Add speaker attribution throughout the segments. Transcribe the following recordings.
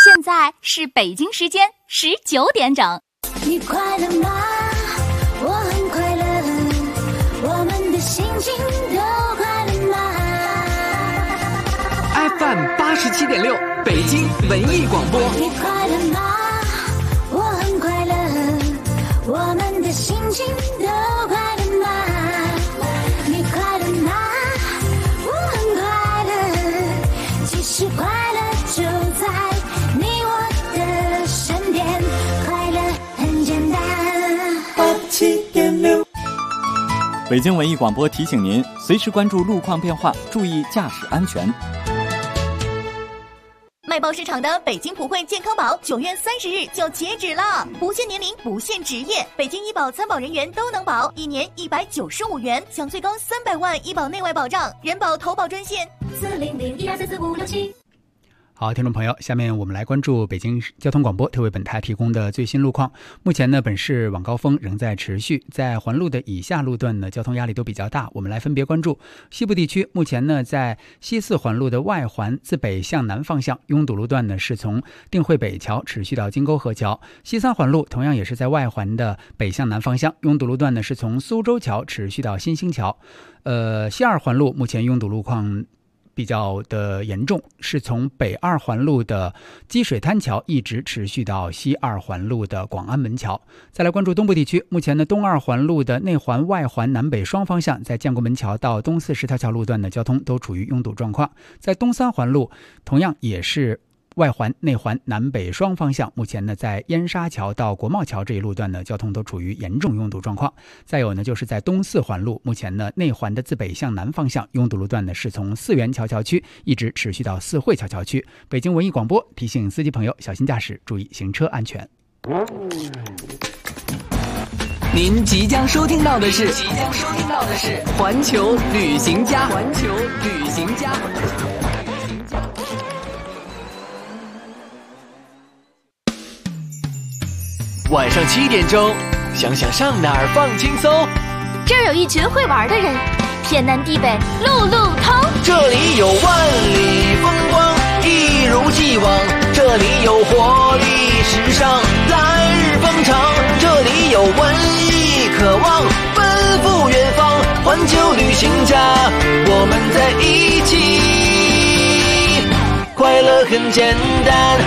Speaker 1: 现在是北京时间19点整。
Speaker 2: 你快乐吗？我很快乐，我们的心情都快乐吗
Speaker 3: ？FM 87.6，北京文艺广播。
Speaker 2: 你快乐吗？我很快乐，我们的心情都快乐吗？你快乐吗？我很快乐，其实快乐就在你我的身边，快乐很简单。87.6，
Speaker 4: 北京文艺广播提醒您，随时关注路况变化，注意驾驶安全。
Speaker 1: 卖报市场的北京普惠健康宝9月30日就截止了，不限年龄，不限职业，北京医保参保人员都能保，1年195元，享最高300万医保内外保障，人保投保专线40012444567。
Speaker 5: 好，听众朋友，下面我们来关注北京交通广播特为本台提供的最新路况。目前呢，本市晚高峰仍在持续，在环路的以下路段呢，交通压力都比较大。我们来分别关注西部地区。目前呢，在西4环路的外环自北向南方向拥堵路段呢，是从定慧北桥持续到金沟河桥。西3环路同样也是在外环的北向南方向拥堵路段呢，是从苏州桥持续到新兴桥。西2环路目前拥堵路况比较的严重，是从北2环路的积水滩桥一直持续到西2环路的广安门桥。再来关注东部地区，目前的东2环路的内环外环南北双方向，在建国门桥到东4十条桥路段的交通都处于拥堵状况。在东3环路同样也是外环内环南北双方向，目前呢在燕沙桥到国贸桥这一路段呢，交通都处于严重拥堵状况。再有呢，就是在东4环路，目前呢内环的自北向南方向拥堵路段呢，是从四元桥桥区一直持续到四惠桥桥区。北京文艺广播提醒司机朋友小心驾驶，注意行车安全。
Speaker 3: 您即将收听到的是环球旅行家。晚上7点钟，想想上哪儿放轻松。
Speaker 6: 这儿有一群会玩的人，天南地北路路通。
Speaker 3: 这里有万里风光，一如既往。这里有活力时尚，来日方长。这里有文艺渴望，奔赴远方。环球旅行家，我们在一起，快乐很简单。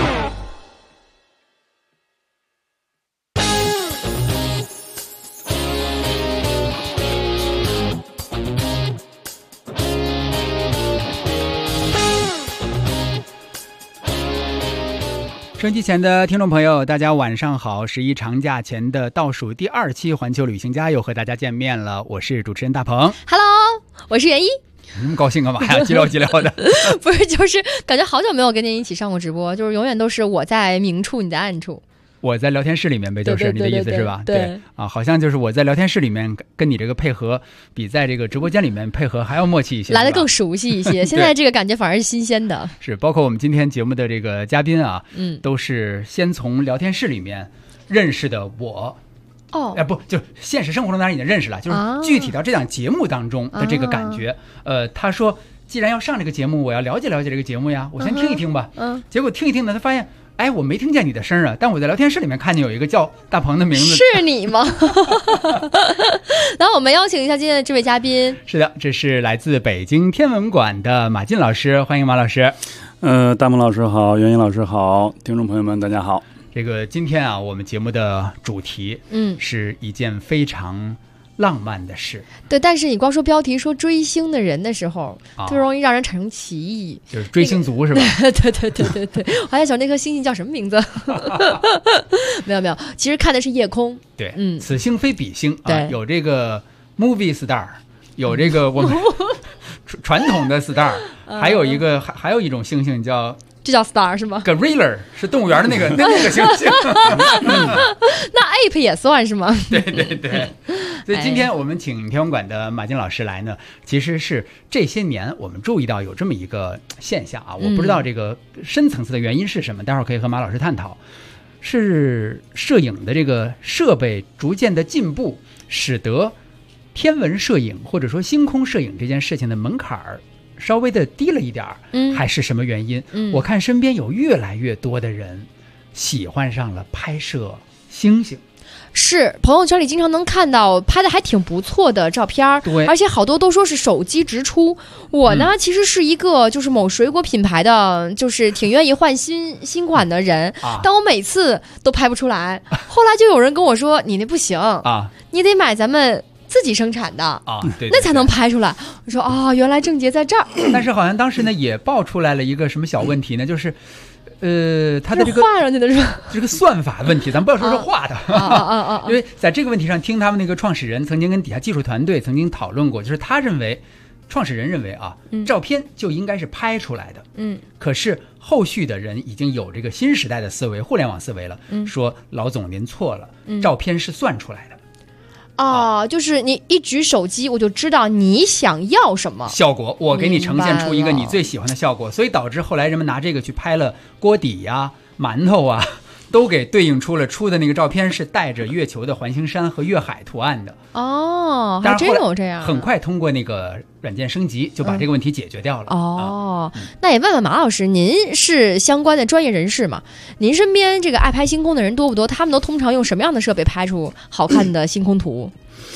Speaker 5: 收音机前的听众朋友，大家晚上好！11长假前的倒数第2期环球旅行家又和大家见面了，我是主持人大鹏。
Speaker 6: Hello， 我是袁一。
Speaker 5: 那么高兴干嘛呀？叽聊的。
Speaker 6: 不是，就是感觉好久没有跟您一起上过直播，就是永远都是我在明处，你在暗处。
Speaker 5: 我在聊天室里面呗，就是你的意思是吧？对啊，好像就是我在聊天室里面跟你这个配合，比在这个直播间里面配合还要默契一些，
Speaker 6: 来得更熟悉一些。现在这个感觉反而是新鲜的。
Speaker 5: 是，包括我们今天节目的这个嘉宾啊，都是先从聊天室里面认识的我。不，就现实生活中当然已经认识了，就是具体到这档节目当中的这个感觉。他说，既然要上这个节目，我要了解了解这个节目呀，我先听一听吧。结果听一听呢，他发现。哎，我没听见你的声啊，但我在聊天室里面看见有一个叫大鹏的名字，
Speaker 6: 是你吗？然后我们邀请一下今天的这位嘉宾。
Speaker 5: 是的，这是来自北京天文馆的马进老师，欢迎马老师。
Speaker 7: 大鹏老师好，袁英老师好，听众朋友们大家好。
Speaker 5: 这个今天啊，我们节目的主题是一件非常浪漫的事。
Speaker 6: 对，但是你光说标题说追星的人的时候，就容易让人产生歧义，
Speaker 5: 就是追星族是吧？
Speaker 6: 对，我还在想那颗星星叫什么名字。没有，其实看的是夜空。
Speaker 5: 对，此星非彼星啊，有这个 movie star， 有这个我们传统的 star， 还有一种星星叫。
Speaker 6: 这叫 star 是吗
Speaker 5: ？Gorilla 是动物园的那个星星。
Speaker 6: 那 ape 也算是吗？
Speaker 5: 对。所以今天我们请天文馆的马进老师来呢，其实是这些年我们注意到有这么一个现象啊，我不知道这个深层次的原因是什么，待会儿可以和马老师探讨。是摄影的这个设备逐渐的进步，使得天文摄影或者说星空摄影这件事情的门槛稍微的低了一点儿，还是什么原因？我看身边有越来越多的人喜欢上了拍摄星星。
Speaker 6: 是朋友圈里经常能看到拍的还挺不错的照片，
Speaker 5: 对，
Speaker 6: 而且好多都说是手机直出。我呢，其实是一个就是某水果品牌的，就是挺愿意换新款的人，但我每次都拍不出来。后来就有人跟我说：“你那不行啊，你得买咱们自己生产的啊，对，那才能拍出来。”我说：“哦，原来症结在这儿。”
Speaker 5: 但是好像当时呢也爆出来了一个什么小问题呢，就是。它的这个
Speaker 6: 画上去的是吧？
Speaker 5: 这个算法问题，咱们不要说是画的，因为在这个问题上，听他们那个创始人曾经跟底下技术团队曾经讨论过，就是他认为，创始人认为啊，照片就应该是拍出来的，可是后续的人已经有这个新时代的思维，互联网思维了，说老总您错了，照片是算出来的。
Speaker 6: 就是你一举手机，我就知道你想要什么
Speaker 5: 效果，我给你呈现出一个你最喜欢的效果，所以导致后来人们拿这个去拍了锅底呀、馒头啊，都给对应出的那个照片是带着月球的环形山和月海图案的。
Speaker 6: 还真有这样。
Speaker 5: 很快通过那个软件升级，就把这个问题解决掉了。
Speaker 6: 那也问问马老师，您是相关的专业人士嘛？您身边这个爱拍星空的人多不多？他们都通常用什么样的设备拍出好看的星空图？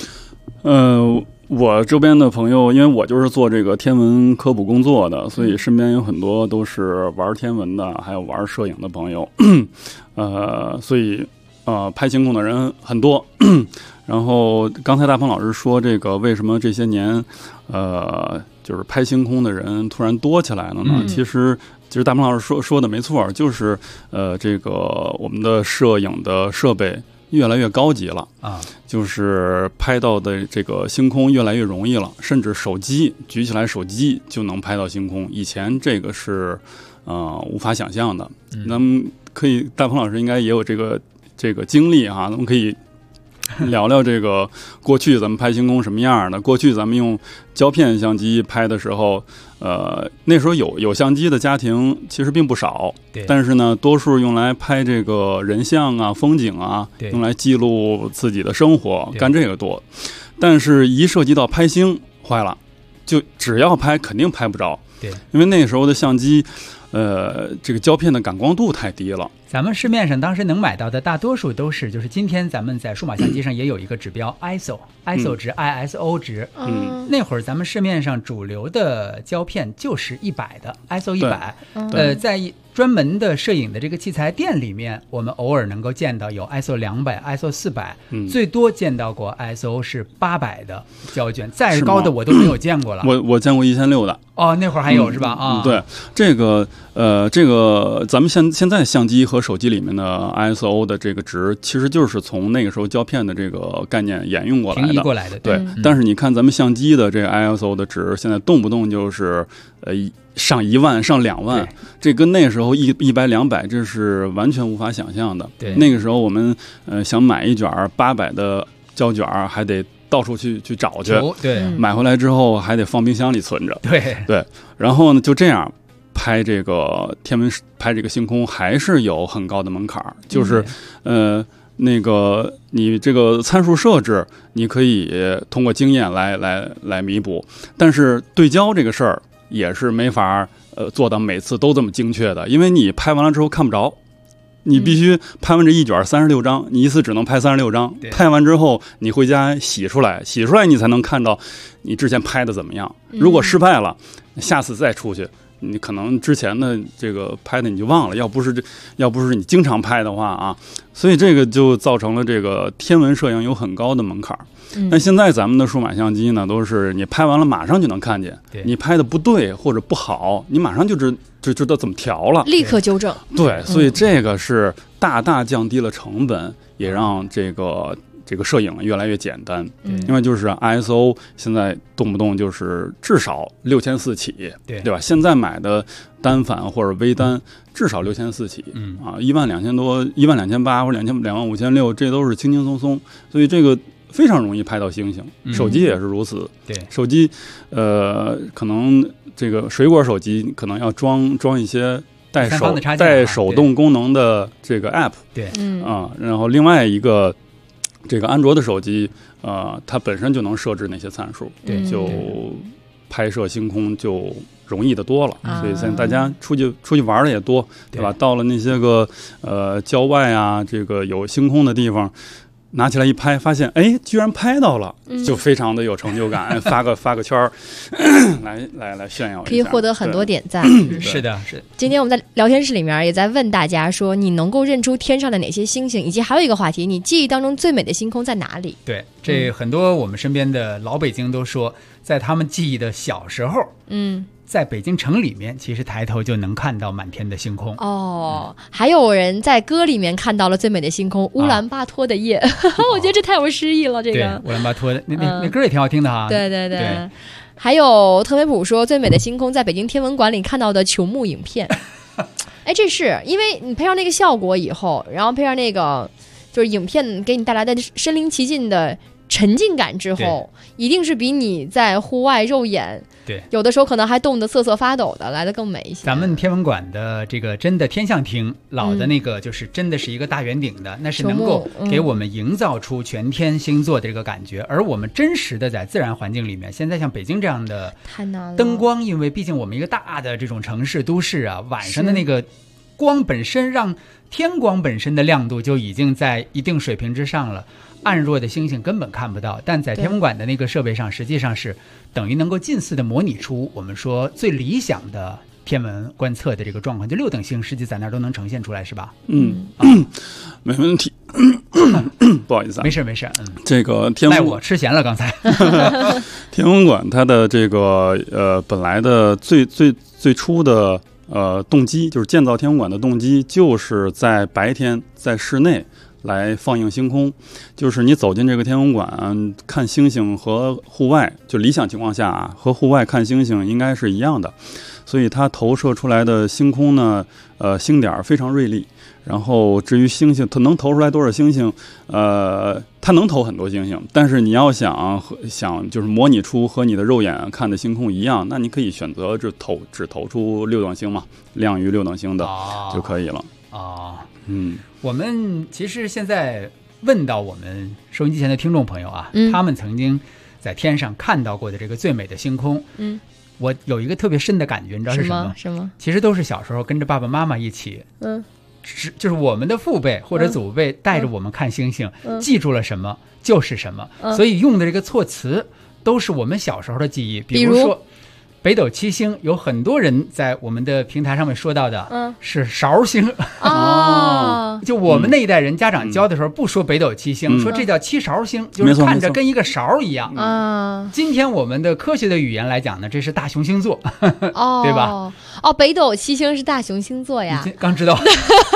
Speaker 7: 我周边的朋友，因为我就是做这个天文科普工作的，所以身边有很多都是玩天文的，还有玩摄影的朋友。所以拍星空的人很多。然后刚才大鹏老师说这个为什么这些年就是拍星空的人突然多起来了呢？其实大鹏老师说的没错，就是这个我们的摄影的设备越来越高级了就是拍到的这个星空越来越容易了，甚至手机举起来手机就能拍到星空，以前这个是无法想象的。那么可以，大鹏老师应该也有这个经历咱们可以聊聊这个过去咱们拍星空什么样的。过去咱们用胶片相机拍的时候，那时候有相机的家庭其实并不少，但是呢，多数用来拍这个人像啊、风景啊，用来记录自己的生活，干这个多。但是，一涉及到拍星，坏了，就只要拍肯定拍不着，因为那时候的相机。这个胶片的感光度太低了。
Speaker 5: 咱们市面上当时能买到的大多数都是，就是今天咱们在数码相机上也有一个指标 ISO 值 ISO 值。那会儿咱们市面上主流的胶片就是100的 ISO 100。在专门的摄影的这个器材店里面，我们偶尔能够见到有 ISO 200、ISO 400，最多见到过 ISO 是800的胶卷，再高的我都没有见过了。
Speaker 7: 我见过1600的。
Speaker 5: 那会儿还有是吧？
Speaker 7: 对，这个咱们现在相机和手机里面的 ISO 的这个值，其实就是从那个时候胶片的这个概念沿用过来的，
Speaker 5: 平移过来的。
Speaker 7: 对，但是你看咱们相机的这个 ISO 的值，现在动不动就是上1万、上2万，这跟那时候100、200，这是完全无法想象的。
Speaker 5: 对，
Speaker 7: 那个时候我们想买一卷800的胶卷，还得到处去找去，
Speaker 5: 对，
Speaker 7: 买回来之后还得放冰箱里存着。对，然后呢，就这样拍这个天文，拍这个星空，还是有很高的门槛，就是那个你这个参数设置，你可以通过经验来弥补，但是对焦这个事儿也是没法做到每次都这么精确的，因为你拍完了之后看不着。你必须拍完这一卷36张，你一次只能拍36张。拍完之后，你回家洗出来你才能看到你之前拍的怎么样。如果失败了，下次再出去，你可能之前的这个拍的你就忘了。要不是你经常拍的话啊，所以这个就造成了这个天文摄影有很高的门槛。但现在咱们的数码相机呢，都是你拍完了马上就能看见，你拍的不对或者不好，你马上就知道怎么调了，
Speaker 6: 立刻纠正。
Speaker 7: 对，所以这个是大大降低了成本，也让这个摄影越来越简单。因为就是 ISO 现在动不动就是至少6400起，对吧？现在买的单反或者微单至少6400起，12000多、12800或者25600，这都是轻轻松松，所以这个非常容易拍到星星。手机也是如此。手机可能这个水果手机可能要装一些带手动功能的这个 app。然后另外一个这个安卓的手机它本身就能设置那些参数， 拍摄星空就容易的多了。所以现在大家出去玩的也多，对吧？到了那些个郊外啊，这个有星空的地方，拿起来一拍，发现哎，居然拍到了，就非常的有成就感，发个圈儿，来炫耀一下，
Speaker 6: 可以获得很多点赞。
Speaker 5: 是的，是的。
Speaker 6: 今天我们在聊天室里面也在问大家说，你能够认出天上的哪些星星，以及还有一个话题，你记忆当中最美的星空在哪里？
Speaker 5: 对，这很多我们身边的老北京都说，在他们记忆的小时候，在北京城里面，其实抬头就能看到满天的星空。
Speaker 6: 还有人在歌里面看到了最美的星空，乌兰巴托的夜。我觉得这太有诗意了。这个
Speaker 5: 乌兰巴托的那歌也挺好听的哈。
Speaker 6: 对。还有特梅普说，最美的星空在北京天文馆里看到的球幕影片。哎，这是因为你配上那个效果以后，然后配上那个就是影片给你带来的身临其境的沉浸感之后，一定是比你在户外肉眼有的时候可能还冻得瑟瑟发抖的来得更美一些。
Speaker 5: 咱们天文馆的这个真的天象厅，老的那个就是真的是一个大圆顶的，那是能够给我们营造出全天星座的这个感觉。而我们真实的在自然环境里面，现在像北京这样的
Speaker 6: 太难了，
Speaker 5: 灯光，因为毕竟我们一个大的这种城市都市啊，晚上的那个光本身让天光本身的亮度就已经在一定水平之上了，暗弱的星星根本看不到。但在天文馆的那个设备上，实际上是等于能够近似的模拟出我们说最理想的天文观测的这个状况，就6等星实际在那儿都能呈现出来，是吧？
Speaker 7: 没问题。不好意思啊，
Speaker 5: 没事。
Speaker 7: 这个天文
Speaker 5: 赖我吃咸了刚才。
Speaker 7: 天文馆它的这个本来的最初的动机，就是建造天文馆的动机，就是在白天在室内来放映星空。就是你走进这个天文馆看星星和户外，就理想情况下啊，和户外看星星应该是一样的。所以它投射出来的星空呢，星点非常锐利。然后至于星星它能投出来多少星星，它能投很多星星，但是你要想就是模拟出和你的肉眼看的星空一样，那你可以选择只投出6等星嘛，亮于6等星的就可以了。
Speaker 5: 我们其实现在问到我们收音机前的听众朋友啊，他们曾经在天上看到过的这个最美的星空，我有一个特别深的感觉，你知道是什么？其实都是小时候跟着爸爸妈妈一起，就是我们的父辈或者祖辈带着我们看星星，记住了什么就是什么，所以用的这个措辞都是我们小时候的记忆。比如说北斗七星，有很多人在我们的平台上面说到的是勺星。就我们那一代人家长教的时候不说北斗七星，说这叫七勺星，就是看着跟一个勺一样。今天我们的科学的语言来讲呢，这是大熊星座。对吧？
Speaker 6: 北斗七星是大熊星座呀，
Speaker 5: 刚知道。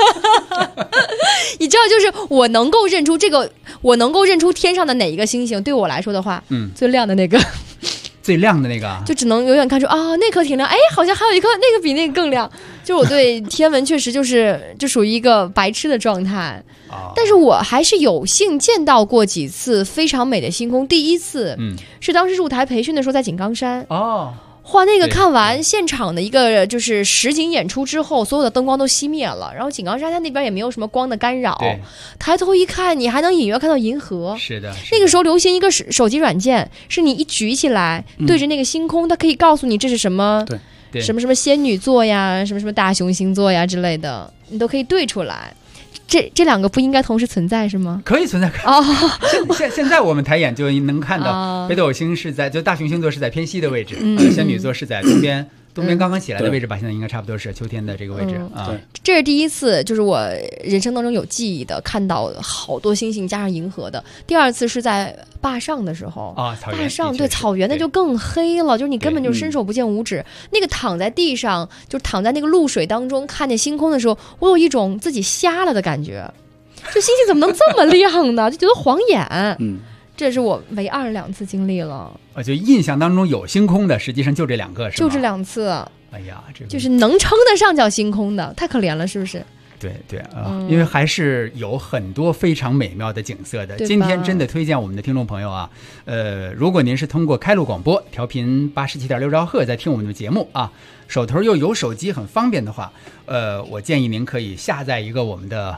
Speaker 6: 你知道，就是我能够认出天上的哪一个星星，对我来说的话，最亮的那个。
Speaker 5: 最亮的那个
Speaker 6: 就只能永远看出那颗挺亮，哎，好像还有一颗那个比那个更亮。就我对天文确实就属于一个白痴的状态。但是我还是有幸见到过几次非常美的星空。第一次是当时入台培训的时候，在井冈山。哇，那个看完现场的一个就是实景演出之后，所有的灯光都熄灭了，然后井冈山它那边也没有什么光的干扰，抬头一看，你还能隐约看到银河。
Speaker 5: 是的。
Speaker 6: 那个时候流行一个手机软件，是你一举起来对着那个星空，它可以告诉你这是什么，什么仙女座呀，什么大熊星座呀之类的，你都可以对出来。这两个不应该同时存在是吗？
Speaker 5: 可以存在。现在我们抬眼就能看到北斗星是在，就大熊星座是在偏西的位置，仙女座是在东边刚刚起来的位置吧，现在应该差不多是秋天的这个位置。
Speaker 6: 这是第一次，就是我人生当中有记忆的看到好多星星加上银河的。第二次是在坝上的时候坝上对草原那就更黑了，就是你根本就伸手不见五指。那个躺在地上，就躺在那个露水当中看见星空的时候，我有一种自己瞎了的感觉，这星星怎么能这么亮呢？就觉得晃眼。这是我唯二2次经历了。
Speaker 5: 就印象当中有星空的，实际上就这2个，是吗？
Speaker 6: 就这2次。
Speaker 5: 哎呀，这个
Speaker 6: 就是能称得上叫星空的，太可怜了，是不是？
Speaker 5: 对因为还是有很多非常美妙的景色的。今天真的推荐我们的听众朋友啊，如果您是通过开路广播调频87.6兆赫在听我们的节目啊，手头又有手机很方便的话，我建议您可以下载一个我们的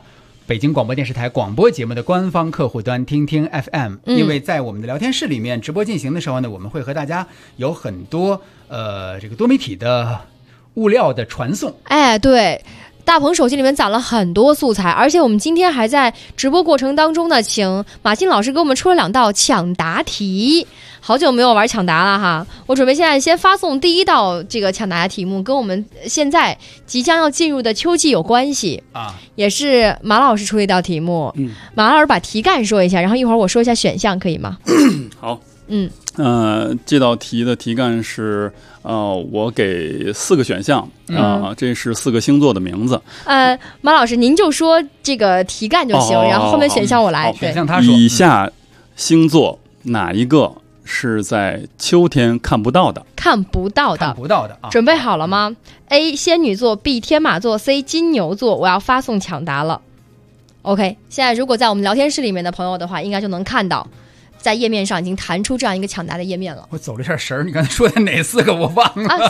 Speaker 5: 北京广播电视台广播节目的官方客户端听听 FM，因为在我们的聊天室里面直播进行的时候呢，我们会和大家有很多这个多媒体的物料的传送。
Speaker 6: 哎，对。大鹏手机里面攒了很多素材，而且我们今天还在直播过程当中呢，请马静老师给我们出了2道抢答题。好久没有玩抢答了哈，我准备现在先发送第1道这个抢答的题目，跟我们现在即将要进入的秋季有关系啊，也是马老师出的一道题目。马老师把题干说一下，然后一会儿我说一下选项，可以吗？
Speaker 7: 好，这道题的题干是我给4个选项这是4个星座的名字。
Speaker 6: 马老师您就说这个题干就行，然后后面选项我来。
Speaker 5: 选项他说。
Speaker 7: 以下星座哪一个是在秋天看不到的？
Speaker 6: 看不到的啊！准备好了吗？A 仙女座 ，B 天马座 ，C 金牛座。我要发送抢答了。OK， 现在如果在我们聊天室里面的朋友的话，应该就能看到。在页面上已经弹出这样一个抢答的页面了。
Speaker 5: 我走了一下神儿，你刚才说的哪4个我忘了
Speaker 6: 啊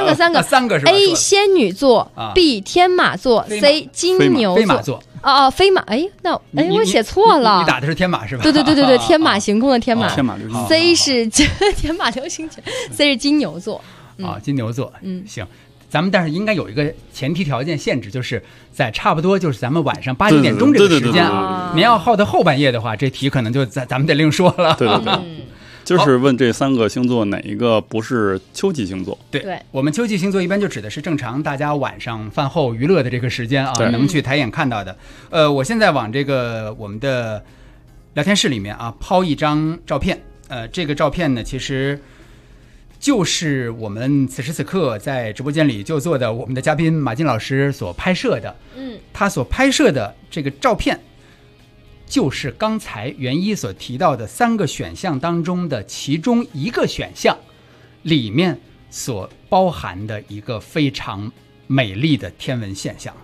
Speaker 6: ？3个是吧 ？A 仙女座 ，B 天马座 ，C 金牛座。
Speaker 5: 飞马座。
Speaker 6: 飞马，我写错了。
Speaker 5: 你打的是天马是吧？
Speaker 6: 对，天马行空的天马。
Speaker 7: 天马流星。
Speaker 6: C 是天马流星拳 ，C 是金牛座。
Speaker 5: 金牛座。行。咱们但是应该有一个前提条件限制，就是在差不多就是咱们晚上8、9点钟这个时间啊，您要耗到后半夜的话，这题可能就咱们得另说了。
Speaker 7: 对，就是问这3个星座哪一个不是秋季星座？
Speaker 5: 对，我们秋季星座一般就指的是正常大家晚上饭后娱乐的这个时间啊，能去抬眼看到的。我现在往这个我们的聊天室里面啊抛一张照片，这个照片呢其实。就是我们此时此刻在直播间里就坐的我们的嘉宾马金老师所拍摄的，他所拍摄的这个照片，就是刚才袁一所提到的3个选项当中的其中一个选项里面所包含的一个非常美丽的天文现象。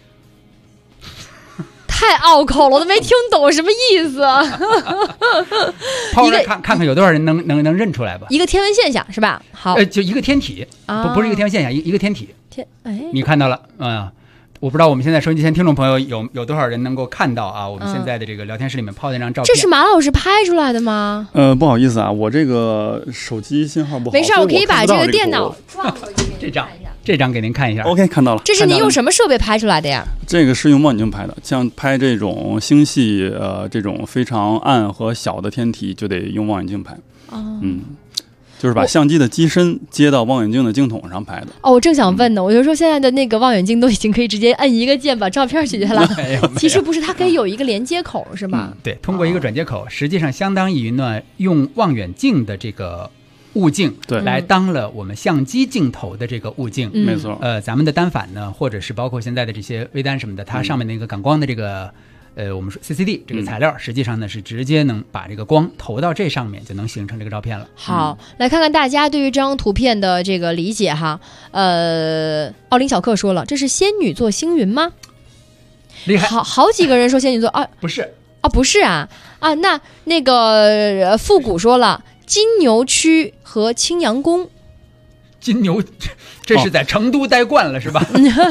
Speaker 6: 太拗口了，我都没听懂什么意思。
Speaker 5: 抛来看看有多少人能认出来吧？
Speaker 6: 一个天文现象是吧？好，
Speaker 5: 就一个天体，不是一个天文现象，一个天体。你看到了我不知道我们现在收音机前听众朋友有多少人能够看到啊？我们现在的这个聊天室里面抛的那张照片，
Speaker 6: 这是马老师拍出来的吗？
Speaker 7: 不好意思啊，我这个手机信号不好。
Speaker 6: 没事，我可以把这个电脑撞回去。
Speaker 5: 这张给您看一下。
Speaker 7: OK， 看到了。
Speaker 6: 这是您用什么设备拍出来的呀？
Speaker 7: 这个是用望远镜拍的，像拍这种星系这种非常暗和小的天体，就得用望远镜拍。就是把相机的机身接到望远镜的镜筒上拍的。我
Speaker 6: 正想问呢，我就说现在的那个望远镜都已经可以直接摁一个键把照片取下来了。其实不是，它可以有一个连接口，是吧？
Speaker 5: 对，通过一个转接口，实际上相当于呢用望远镜的这个物镜来当了我们相机镜头的这个物镜。
Speaker 7: 没错。
Speaker 5: 咱们的单反呢，或者是包括现在的这些微单什么的，它上面那个感光的这个。我们说 CCD 这个材料，实际上呢是直接能把这个光投到这上面，就能形成这个照片了。
Speaker 6: 好，来看看大家对于这张图片的这个理解哈。奥林小克说了，这是仙女座星云吗？
Speaker 5: 厉害，
Speaker 6: 好几个人说仙女座啊，
Speaker 5: 不是
Speaker 6: 不是啊，那个复古说了，金牛区和青羊宫。
Speaker 5: 金牛，这是在成都待惯了是吧？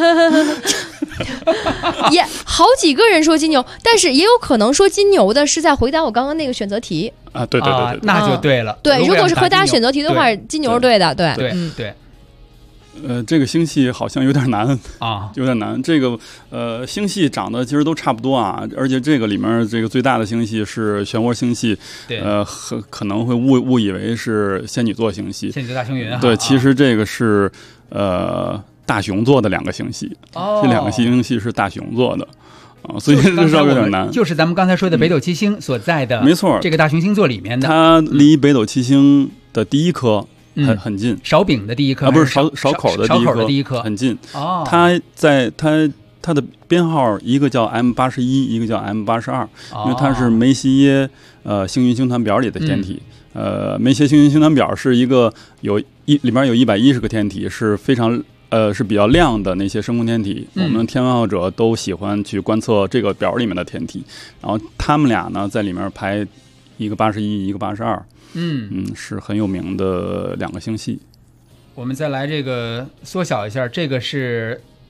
Speaker 6: 也好几个人说金牛，但是也有可能说金牛的是在回答我刚刚那个选择题
Speaker 7: 啊。对，
Speaker 5: 那就对了。
Speaker 6: 对，如果是回答选择题的话，金牛是对的。
Speaker 5: 对。
Speaker 7: 这个星系好像有点难啊，有点难。这个星系长得其实都差不多啊，而且这个里面这个最大的星系是漩涡星系，可能会误以为是仙女座星系，
Speaker 5: 仙女座大星云。
Speaker 7: 对，其实这个是大熊座的2个星系，这2个星系是大熊座的。所以这稍微有点难，
Speaker 5: 就是咱们刚才说的北斗七星所在的，
Speaker 7: 没错，
Speaker 5: 这个大熊星座里面的，
Speaker 7: 它离北斗七星的第一颗很近，
Speaker 5: 勺柄的第一颗，
Speaker 7: 不是勺口的
Speaker 5: 第一颗，
Speaker 7: 很近。它在它的编号一个叫 M81，一个叫 M82，因为它是梅西耶星云星团表里的天体。梅西耶星云星团表是一个里面有110个天体，是非常是比较亮的那些深空天体。我们天文爱好者都喜欢去观测这个表里面的天体，然后他们俩呢在里面排一个81，一个82。是很有名的2个星系。
Speaker 5: 我们再来这个缩小一下，这个是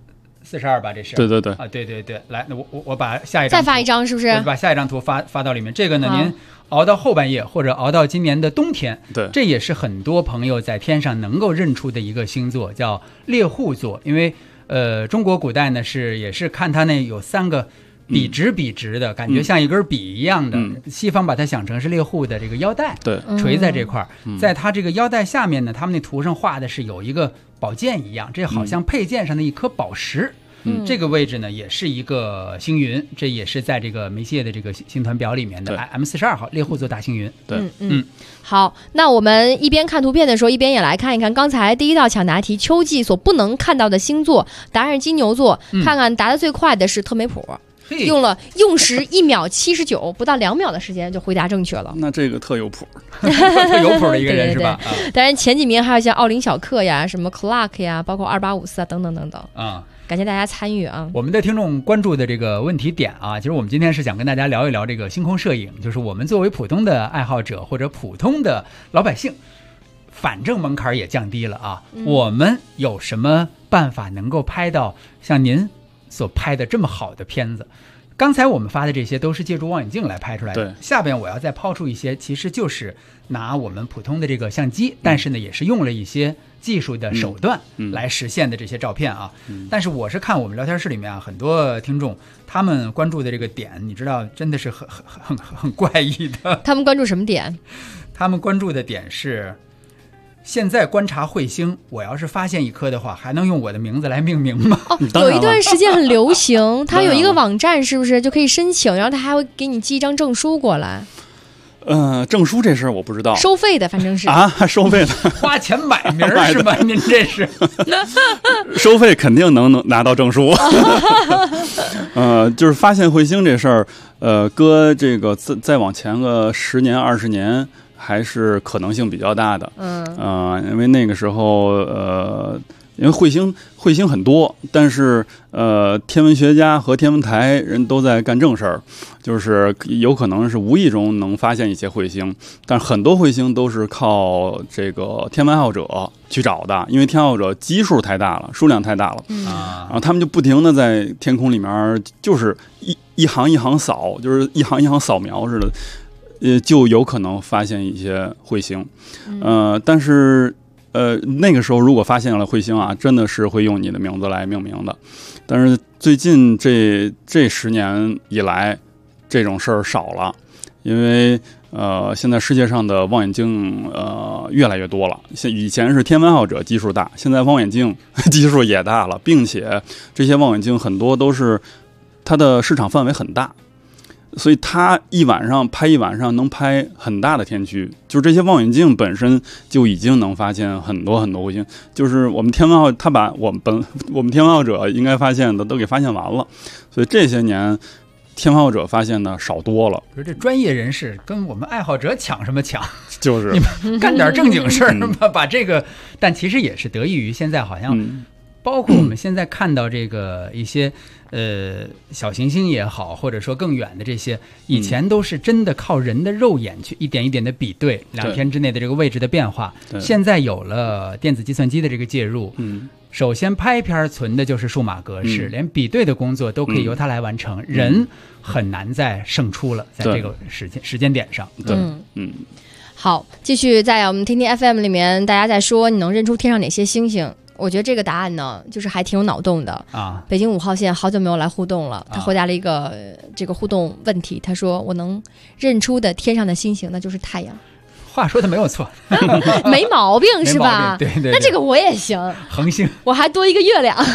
Speaker 5: 42吧，这是。
Speaker 7: 对对对
Speaker 5: 啊，对对对，来，那我把下一张
Speaker 6: 再发一张，是不是？
Speaker 5: 我把下一张图发到里面。这个呢，您熬到后半夜或者熬到今年的冬天，
Speaker 7: 对，
Speaker 5: 这也是很多朋友在天上能够认出的一个星座，叫猎户座。因为中国古代呢也是看它那有3个笔直的，感觉像一根笔一样的，西方把它想成是猎户的这个腰带，
Speaker 7: 对，
Speaker 5: 垂在这块儿，在它这个腰带下面呢，他们那图上画的是有一个宝剑一样，这好像佩剑上的一颗宝石。这个位置呢也是一个星云，这也是在这个梅谢的这个星团表里面的 M42号猎户座大星云。
Speaker 7: 对，
Speaker 6: 好，那我们一边看图片的时候，一边也来看一看刚才第一道抢答题秋季所不能看到的星座，答案是金牛座。看看答得最快的是特梅普，用时1秒79，不到2秒的时间就回答正确了。
Speaker 7: 那这个特有谱，
Speaker 5: 特有谱的一个人是吧？
Speaker 6: 当然前几名还有像奥林小克呀、什么 Clark 呀，包括2854啊等等等等啊。感谢大家参与啊！
Speaker 5: 我们的听众关注的这个问题点啊，其实我们今天是想跟大家聊一聊这个星空摄影，就是我们作为普通的爱好者或者普通的老百姓，反正门槛也降低了啊。我们有什么办法能够拍到像您所拍的这么好的片子？刚才我们发的这些都是借助望远镜来拍出来的。
Speaker 7: 对，
Speaker 5: 下边我要再抛出一些，其实就是拿我们普通的这个相机，但是呢，也是用了一些技术的手段来实现的这些照片啊。但是我是看我们聊天室里面啊，很多听众他们关注的这个点，你知道，真的是很怪异的。
Speaker 6: 他们关注什么点？
Speaker 5: 他们关注的点是，现在观察彗星，我要是发现一颗的话，还能用我的名字来命名吗？
Speaker 6: 有一段时间很流行，它有一个网站，是不是就可以申请，然后他还会给你寄一张证书过来？
Speaker 7: 证书这事儿我不知道，
Speaker 6: 收费的，反正是
Speaker 7: 啊，收费的，
Speaker 5: 花钱买名是吧？您这是
Speaker 7: 收费肯定能拿到证书。就是发现彗星这事儿，搁这个再往前个10年20年，还是可能性比较大的。因为那个时候因为彗星很多，但是天文学家和天文台人都在干正事儿，就是有可能是无意中能发现一些彗星，但很多彗星都是靠这个天文爱好者去找的，因为天文爱好者基数太大了，数量太大了，然后他们就不停的在天空里面就是一行一行扫，就是一行一行扫描似的，就有可能发现一些彗星，但是。那个时候如果发现了彗星啊，真的是会用你的名字来命名的。但是最近这10年以来，这种事儿少了，因为现在世界上的望远镜越来越多了。以前是天文爱好者基数大，现在望远镜基数也大了，并且这些望远镜很多都是它的市场范围很大。所以它拍一晚上能拍很大的天区，就是这些望远镜本身就已经能发现很多很多彗星，就是我们天文他把我们天文爱好者应该发现的都给发现完了，所以这些年天文爱好者发现的少多了。
Speaker 5: 这专业人士跟我们爱好者抢什么抢？
Speaker 7: 就是
Speaker 5: 你们干点正经事儿吧，把这个，但其实也是得益于现在好像。包括我们现在看到这个一些小行星也好，或者说更远的这些，以前都是真的靠人的肉眼去一点一点的比对2天之内的这个位置的变化。现在有了电子计算机的这个介入，首先拍片存的就是数码格式，连比对的工作都可以由它来完成，人很难再胜出了，在这个时间点上。
Speaker 6: 好，继续在我们听听 FM 里面，大家在说你能认出天上哪些星星？我觉得这个答案呢，就是还挺有脑洞的啊。北京5号线好久没有来互动了，他回答了一个这个互动问题，他说我能认出的天上的星星那就是太阳。
Speaker 5: 话说的没有错，
Speaker 6: 没毛病是吧？
Speaker 5: 对，
Speaker 6: 那这个我也行，
Speaker 5: 恒星，
Speaker 6: 我还多一个月亮。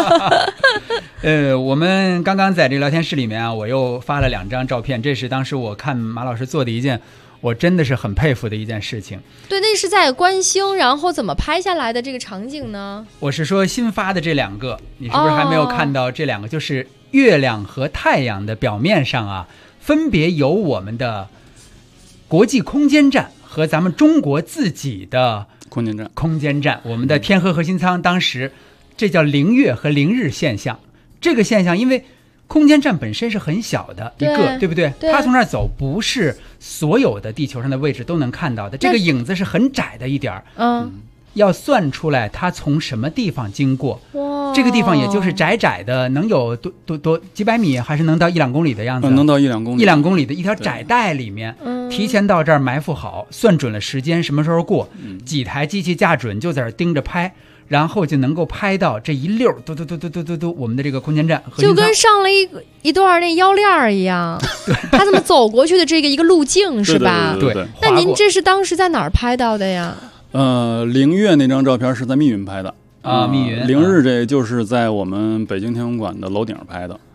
Speaker 5: 我们刚刚在这聊天室里面啊，我又发了2张照片，这是当时我看马老师做的一件。我真的是很佩服的一件事情。
Speaker 6: 对，那是在观星，然后怎么拍下来的这个场景呢？
Speaker 5: 我是说新发的这2个，你是不是还没有看到这2个？就是月亮和太阳的表面上啊，分别有我们的国际空间站和咱们中国自己的空间站，我们的天河核心舱，当时这叫凌月和凌日现象。这个现象因为空间站本身是很小的一个，对不对？它从那儿走，不是所有的地球上的位置都能看到的。这个影子是很窄的一点儿，要算出来它从什么地方经过。 这个地方也就是窄窄的，能有多几百米，还是能到1-2公里的样子？
Speaker 7: 能到1-2公里
Speaker 5: ，1-2公里的一条窄带里面，提前到这儿埋伏好，算准了时间，什么时候过，几台机器架准就在这儿盯着拍。然后就能够拍到这一溜嘟，我们的这个空间站
Speaker 6: 就跟上了一段那腰链一样，他怎么走过去的这个一个路径是吧？
Speaker 7: 对。
Speaker 6: 那您这是当时在哪儿拍到的呀？
Speaker 7: 凌月那张照片是在密云拍的
Speaker 5: 啊，密云。
Speaker 7: 凌日这就是在我们北京天文馆的楼顶拍的。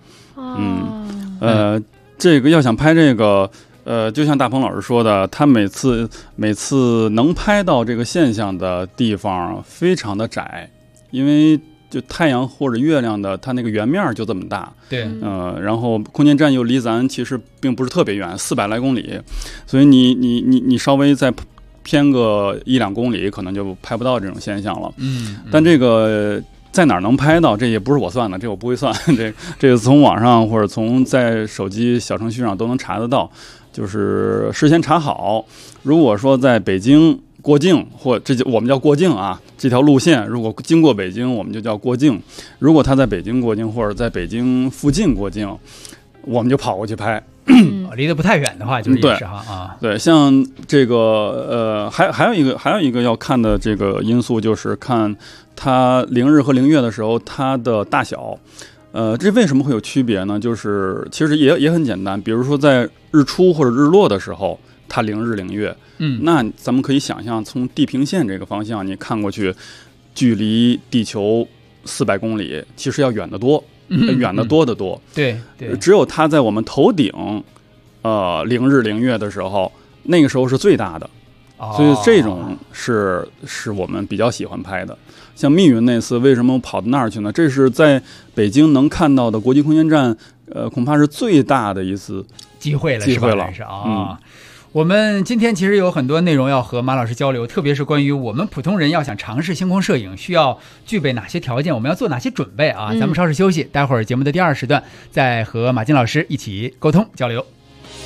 Speaker 7: 这个要想拍这个。就像大鹏老师说的，他每次能拍到这个现象的地方非常的窄，因为就太阳或者月亮的它那个圆面就这么大，
Speaker 5: 对，
Speaker 7: 然后空间站又离咱其实并不是特别远，400来公里，所以你稍微再偏个1-2公里，可能就拍不到这种现象了。但这个。在哪儿能拍到？这也不是我算的，这我不会算。这个从网上或者从在手机小程序上都能查得到，就是事先查好。如果说在北京过境，或这就我们叫过境啊，这条路线如果经过北京，我们就叫过境。如果他在北京过境或者在北京附近过境，我们就跑过去拍。
Speaker 5: 离得不太远的话，就是也是哈啊。
Speaker 7: 对，像这个还有一个要看的这个因素就是看它凌日和凌月的时候它的大小。这为什么会有区别呢？就是其实也很简单，比如说在日出或者日落的时候，它凌日凌月，那咱们可以想象从地平线这个方向你看过去，距离地球400公里，其实要远得多。远得多得多，
Speaker 5: 对，
Speaker 7: 只有它在我们头顶，凌日凌月的时候，那个时候是最大的，所以这种是我们比较喜欢拍的。像密云那次，为什么跑到那儿去呢？这是在北京能看到的国际空间站，恐怕是最大的一次
Speaker 5: 机会了，是啊。我们今天其实有很多内容要和马老师交流，特别是关于我们普通人要想尝试星空摄影，需要具备哪些条件，我们要做哪些准备啊？咱们稍事休息，待会儿节目的第2时段再和马金老师一起沟通交流。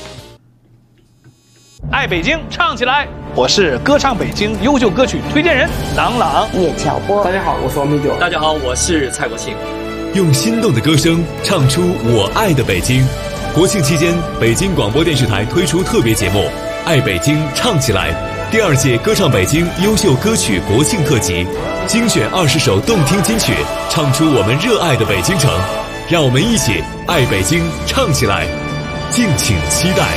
Speaker 8: 爱北京，唱起来！我是歌唱北京优秀歌曲推荐人郎朗。
Speaker 9: 聂巧波，大家好，我是王明九。
Speaker 10: 大家好，我是蔡国庆。
Speaker 11: 用心动的歌声唱出我爱的北京。国庆期间，北京广播电视台推出特别节目《爱北京唱起来》第2届歌唱北京优秀歌曲国庆特辑，精选20首动听金曲，唱出我们热爱的北京城。让我们一起爱北京唱起来，敬请期待。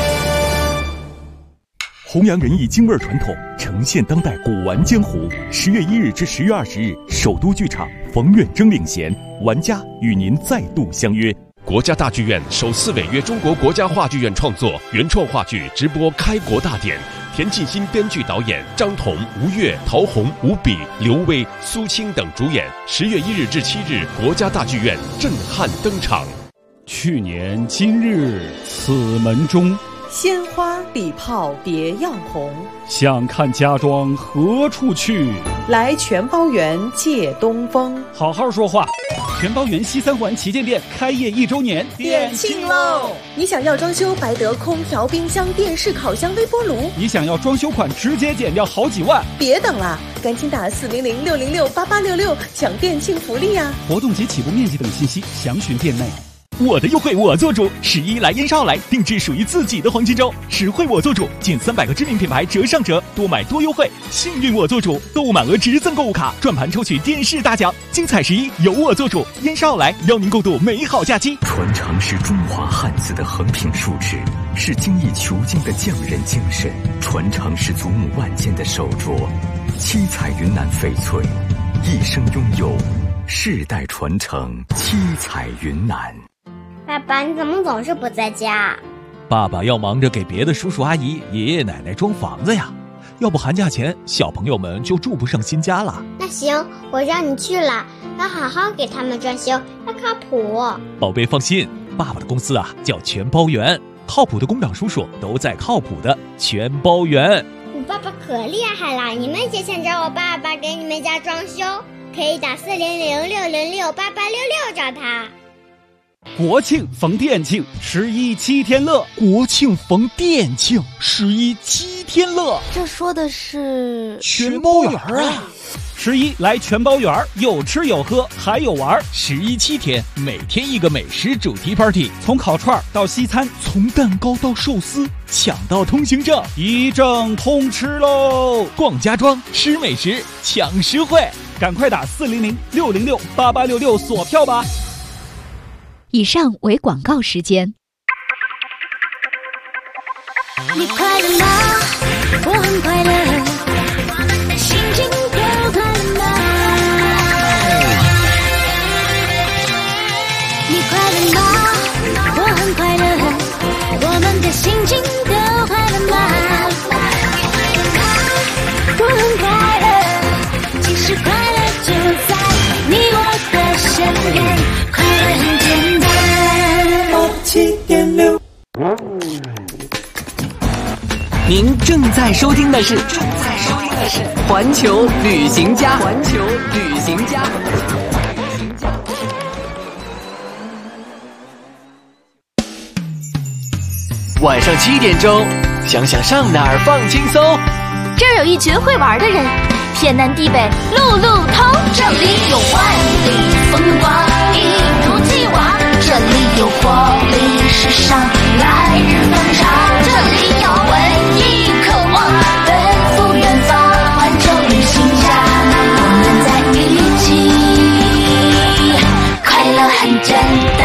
Speaker 12: 弘扬仁义京味传统，呈现当代古玩江湖。10月1日至10月20日，首都剧场冯远征领衔，玩家与您再度相约。
Speaker 13: 国家大剧院首次违约中国国家话剧院创作原创话剧直播开国大典，田沁鑫编剧导演，张彤、吴越、陶虹、吴比、刘威、苏青等主演。10月1日至7日，国家大剧院震撼登场。
Speaker 14: 去年今日此门中，
Speaker 15: 鲜花礼炮别样红。
Speaker 14: 想看家庄何处去？
Speaker 15: 来全包园借东风。
Speaker 14: 好好说话。全包园西3环旗舰店开业1周年，
Speaker 15: 店庆喽！你想要装修白得空调、冰箱、电视、烤箱、微波炉？
Speaker 14: 你想要装修款直接减掉好几万？
Speaker 15: 别等了，赶紧打400-606-8866抢店庆福利呀！
Speaker 14: 活动及起步面积等信息详询店内。我的优惠我做主，11来燕莎奥莱定制属于自己的黄金周，实惠我做主，近300个知名品牌折上折，多买多优惠，幸运我做主，购物满额直赠购物卡，转盘抽取电视大奖，精彩11由我做主，燕莎奥莱邀您共度美好假期。
Speaker 12: 传承是中华汉字的横平竖直，是精益求精的匠人精神，传承是祖母万件的手镯，七彩云南翡翠，一生拥有，世代传承，七彩云南。
Speaker 16: 爸爸，你怎么总是不在家？
Speaker 17: 爸爸要忙着给别的叔叔阿姨、爷爷奶奶装房子呀，要不寒假前小朋友们就住不上新家了。
Speaker 16: 那行，我让你去了，要好好给他们装修，要靠谱。
Speaker 17: 宝贝放心，爸爸的公司啊叫全包园，靠谱的工长叔叔都在靠谱的全包园。
Speaker 16: 我爸爸可厉害了，你们也想找我爸爸给你们家装修，可以打400-606-8866找他。
Speaker 14: 国庆逢店庆，11七天乐。
Speaker 17: 国庆逢店庆，11七天乐。
Speaker 2: 这说的是
Speaker 17: 全包圆啊
Speaker 14: ！11来全包圆，有吃有喝还有玩。
Speaker 17: 11七天，每天一个美食主题 party，
Speaker 14: 从烤串到西餐，
Speaker 17: 从蛋糕到寿司，抢到通行证，
Speaker 14: 一证通吃喽！
Speaker 17: 逛家装，吃美食，抢实惠，
Speaker 14: 赶快打400-606-8866锁票吧！
Speaker 10: 以上为广告时间。
Speaker 2: 你快乐吗？我很快乐，心情都快乐吗？你快乐吗？我很快乐，我们的心情都快乐吗？我很快乐，其实快乐就在你我的身边，快乐很简单。87.6。
Speaker 3: 您正在收听的是环球旅行家。晚上7点钟，想想上哪儿放轻松。
Speaker 1: 这儿有一群会玩的人，天南地北路路通，这里有万里风光，一如既往，这里有活力时尚，来日方长，这里有文艺渴望，奔赴远方，环球旅行家，我们在一起，快乐很简单。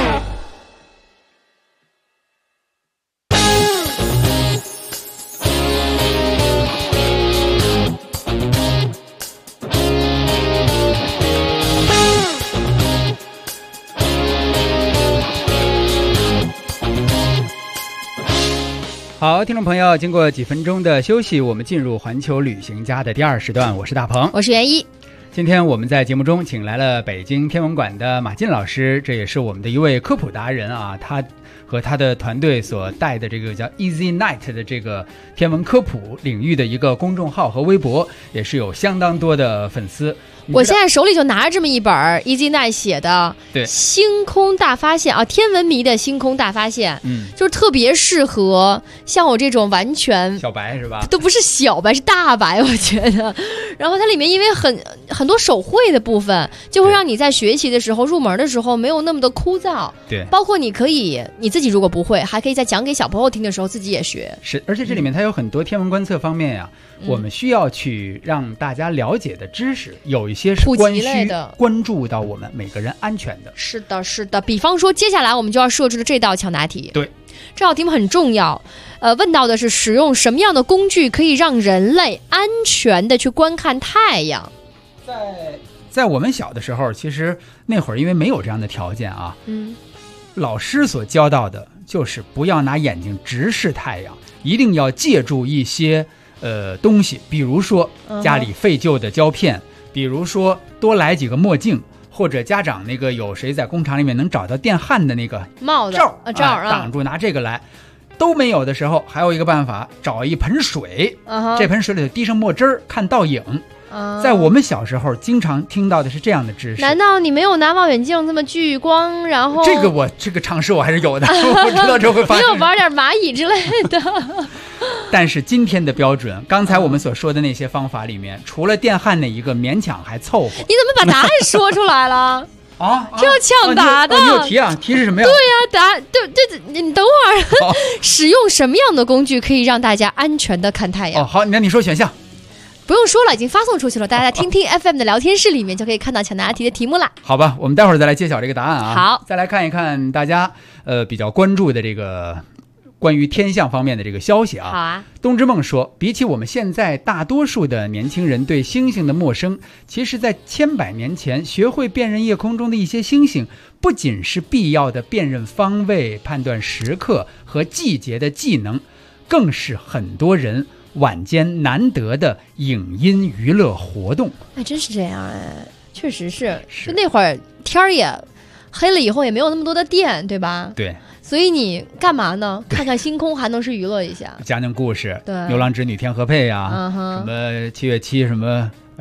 Speaker 5: 好，听众朋友，经过几分钟的休息，我们进入环球旅行家的第2时段。我是大鹏，
Speaker 6: 我是袁一。
Speaker 5: 今天我们在节目中请来了北京天文馆的马进老师，这也是我们的一位科普达人啊。他和他的团队所带的这个叫 Easy Night 的这个天文科普领域的一个公众号和微博，也是有相当多的粉丝。
Speaker 6: 我现在手里就拿着这么一本 Easy Night 写的
Speaker 5: 对
Speaker 6: 星空大发现啊，天文迷的星空大发现，就是特别适合像我这种完全
Speaker 5: 小白是吧？
Speaker 6: 都不是小白，是大白，我觉得。然后它里面因为很多手绘的部分，就会让你在学习的时候、入门的时候没有那么的枯燥。
Speaker 5: 对，
Speaker 6: 包括你可以你自己如果不会，还可以在讲给小朋友听的时候自己也学。
Speaker 5: 是，而且这里面它有很多天文观测方面呀，我们需要去让大家了解的知识，有一些是关注到我们每个人安全的。
Speaker 6: 是的，是的。比方说，接下来我们就要设置的这道抢答题。
Speaker 5: 对，
Speaker 6: 这道题目很重要。问到的是使用什么样的工具可以让人类安全的去观看太阳？
Speaker 5: 在我们小的时候，其实那会儿因为没有这样的条件啊，老师所教到的就是不要拿眼睛直视太阳，一定要借助一些东西，比如说家里废旧的胶片，比如说多来几个墨镜，或者家长那个有谁在工厂里面能找到电焊的那个
Speaker 6: 帽子罩啊，
Speaker 5: 挡住，拿这个来。都没有的时候，还有一个办法，找一盆水，这盆水里头滴上墨汁儿，看倒影。在我们小时候经常听到的是这样的知识。
Speaker 6: 难道你没有拿望远镜这么聚光，然后
Speaker 5: 这个尝试我还是有的，我知道这会发生。
Speaker 6: 没有玩点蚂蚁之类的。
Speaker 5: 但是今天的标准，刚才我们所说的那些方法里面，除了电焊那一个勉强还凑合。
Speaker 6: 你怎么把答案说出来了？这要抢答的。
Speaker 5: 你有题啊？题是什么呀？
Speaker 6: 对呀，你等会儿。使用什么样的工具可以让大家安全的看太阳？
Speaker 5: 好，那你说选项。
Speaker 6: 不用说了，已经发送出去了，大家听听 FM 的聊天室里面就可以看到抢答题的题目啦。
Speaker 5: 好吧，我们待会儿再来揭晓这个答案啊。
Speaker 6: 好，
Speaker 5: 再来看一看大家比较关注的这个关于天象方面的这个消息啊。
Speaker 6: 好啊。
Speaker 5: 冬之梦说，比起我们现在大多数的年轻人对星星的陌生，其实在千百年前，学会辨认夜空中的一些星星，不仅是必要的辨认方位、判断时刻和季节的技能，更是很多人晚间难得的影音娱乐活动。
Speaker 6: 真是这样确实是。就那会儿天儿也黑了，以后也没有那么多的电，对吧？
Speaker 5: 对。
Speaker 6: 所以你干嘛呢？看看星空还能是娱乐一下，
Speaker 5: 讲讲故事，
Speaker 6: 对，
Speaker 5: 牛郎织女天河配呀，什么7月7什么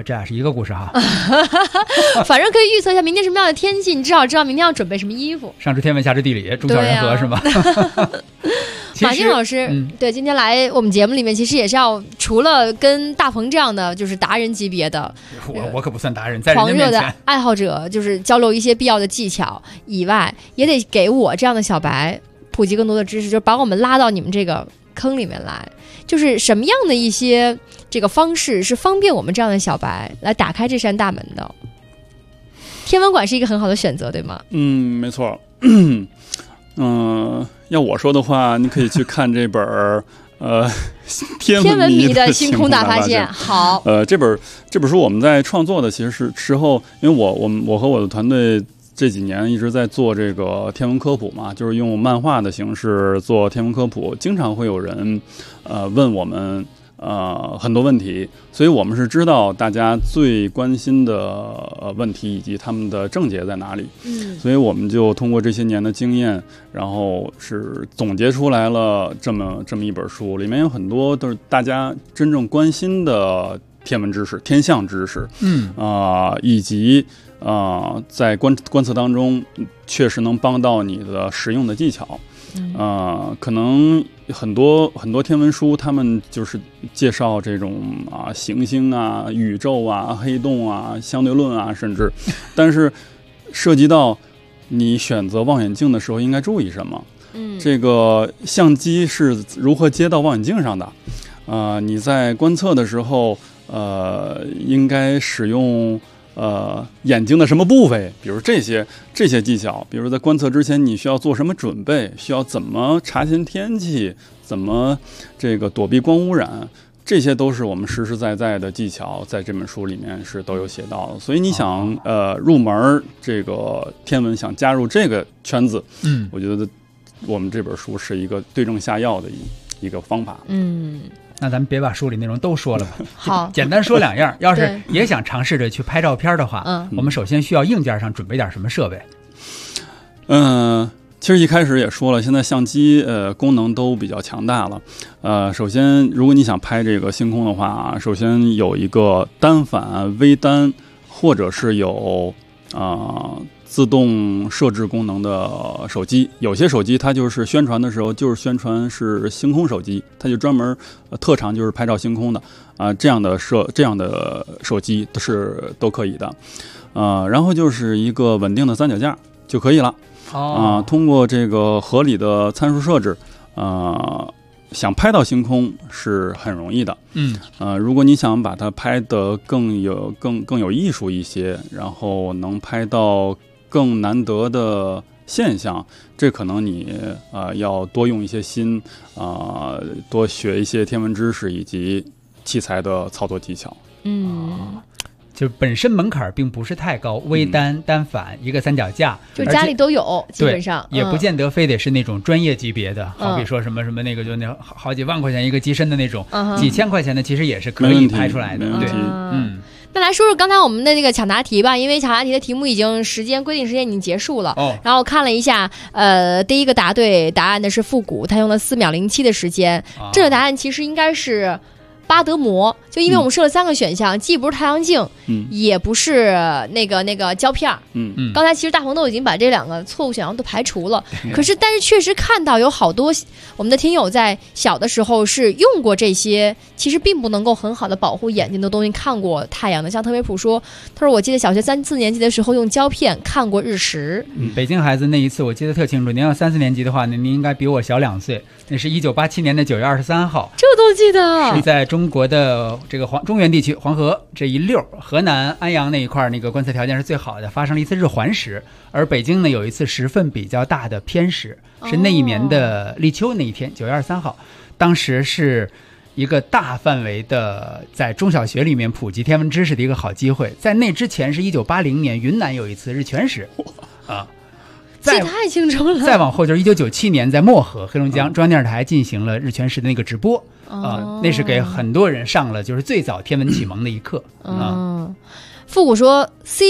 Speaker 5: 这俩是一个故事哈。
Speaker 6: 反正可以预测一下明天什么样的天气，你至少知道明天要准备什么衣服。
Speaker 5: 上知天文下知地理，中小人和是吗？
Speaker 6: 马静老师，对，今天来我们节目里面，其实也是要除了跟大鹏这样的就是达人级别的，
Speaker 5: 我可不算达人，在人家面前
Speaker 6: 狂热的爱好者，就是交流一些必要的技巧以外，也得给我这样的小白普及更多的知识，就是把我们拉到你们这个坑里面来。就是什么样的一些这个方式是方便我们这样的小白来打开这扇大门的？天文馆是一个很好的选择，对吗？
Speaker 7: 没错。要我说的话，你可以去看这本天文迷的星空大发现。
Speaker 6: 好，
Speaker 7: 这本书我们在创作的其实是时候，因为我和我的团队这几年一直在做这个天文科普嘛，就是用漫画的形式做天文科普，经常会有人问我们很多问题，所以我们是知道大家最关心的问题以及他们的症结在哪里。所以我们就通过这些年的经验，然后是总结出来了这么一本书，里面有很多都是大家真正关心的天文知识、天象知识，以及在观测当中确实能帮到你的实用的技巧。可能很多天文书他们就是介绍这种行星啊、宇宙啊、黑洞啊、相对论啊，甚至，但是涉及到你选择望远镜的时候应该注意什么？这个相机是如何接到望远镜上的？你在观测的时候，应该使用眼睛的什么部位，比如这些技巧，比如在观测之前你需要做什么准备，需要怎么查询天气，怎么这个躲避光污染，这些都是我们实实在在的技巧，在这本书里面是都有写到的。所以你想入门这个天文，想加入这个圈子，我觉得我们这本书是一个对症下药的一个方法。
Speaker 5: 那咱们别把书里内容都说了吧，
Speaker 6: 好，
Speaker 5: 简单说两样。要是也想尝试着去拍照片的话，我们首先需要硬件上准备点什么设备？
Speaker 7: 其实一开始也说了，现在相机功能都比较强大了。首先，如果你想拍这个星空的话，首先有一个单反、微单，或者是有自动设置功能的手机。有些手机它就是宣传的时候就是宣传是星空手机，它就专门特长就是拍照星空的这样的手机都可以的。然后就是一个稳定的三脚架就可以了。通过这个合理的参数设置，想拍到星空是很容易的。如果你想把它拍得更有艺术一些，然后能拍到更难得的现象，这可能你要多用一些心，多学一些天文知识以及器材的操作技巧。
Speaker 5: 就本身门槛并不是太高，微单、单反，一个三脚架，
Speaker 6: 就家里都有，基本上
Speaker 5: 也不见得非得是那种专业级别的，好比说什么那个就那好几万块钱一个机身的那种，几千块钱的其实也是可以拍出来的。对，
Speaker 6: 那来说说刚才我们的那个抢答题吧，因为抢答题的题目规定时间已经结束了。然后看了一下，第一个答对答案的是复古，他用了4秒07的时间。这个答案其实应该是巴德摩，就因为我们设了3个选项，既不是太阳镜，也不是那个胶片。刚才其实大鹏都已经把这2个错误选项都排除了。但是确实看到有好多我们的听友在小的时候是用过这些，其实并不能够很好的保护眼睛的东西，看过太阳的。像特别普说，他说我记得小学3、4年级的时候用胶片看过日食。
Speaker 5: 北京孩子那一次我记得特清楚，您要3、4年级的话，您应该比我小2岁。那是1987年的9月23号，
Speaker 6: 这都记得，
Speaker 5: 是在中国的这个中原地区黄河这一溜，河南安阳那一块那个观测条件是最好的，发生了一次日环食。而北京呢有一次时分比较大的偏食，是那一年的立秋那一天9月23号，当时是一个大范围的在中小学里面普及天文知识的一个好机会。在那之前是1980年云南有一次日全食
Speaker 6: 这太清楚了。
Speaker 5: 再往后就是1997年在漠河黑龙江中央电视台进行了日全食的那个直播，那是给很多人上了就是最早天文启蒙的一课。
Speaker 6: 复古说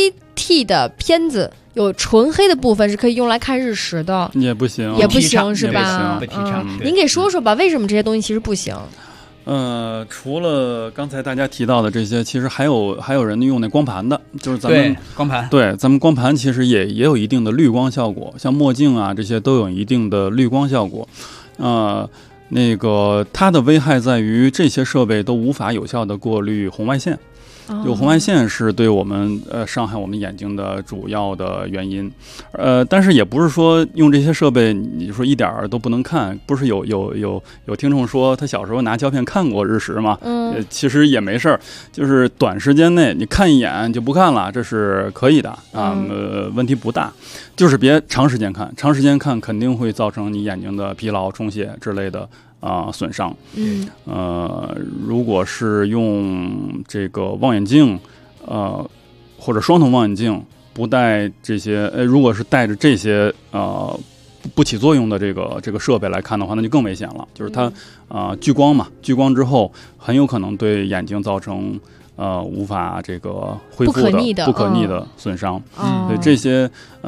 Speaker 6: CT 的片子有纯黑的部分是可以用来看日食的，
Speaker 7: 也不行
Speaker 6: 是吧？
Speaker 5: 不提倡。
Speaker 6: 您给说说吧，为什么这些东西其实不行？
Speaker 7: 除了刚才大家提到的这些，其实还有人用那光盘的，就是咱们
Speaker 5: 光盘，
Speaker 7: 对，咱们光盘其实也有一定的滤光效果，像墨镜啊这些都有一定的滤光效果。那个它的危害在于这些设备都无法有效的过滤红外线。就红外线是对我们伤害我们眼睛的主要的原因，但是也不是说用这些设备你说一点儿都不能看，不是有听众说他小时候拿胶片看过日食嘛，其实也没事儿，就是短时间内你看一眼就不看了，这是可以的啊，问题不大，就是别长时间看，长时间看肯定会造成你眼睛的疲劳、充血之类的。损伤。如果是用这个望远镜，或者双筒望远镜，不带这些，如果是带着这些不起作用的这个设备来看的话，那就更危险了。就是它聚光嘛，聚光之后很有可能对眼睛造成无法这个恢复的不可逆的损伤。对这些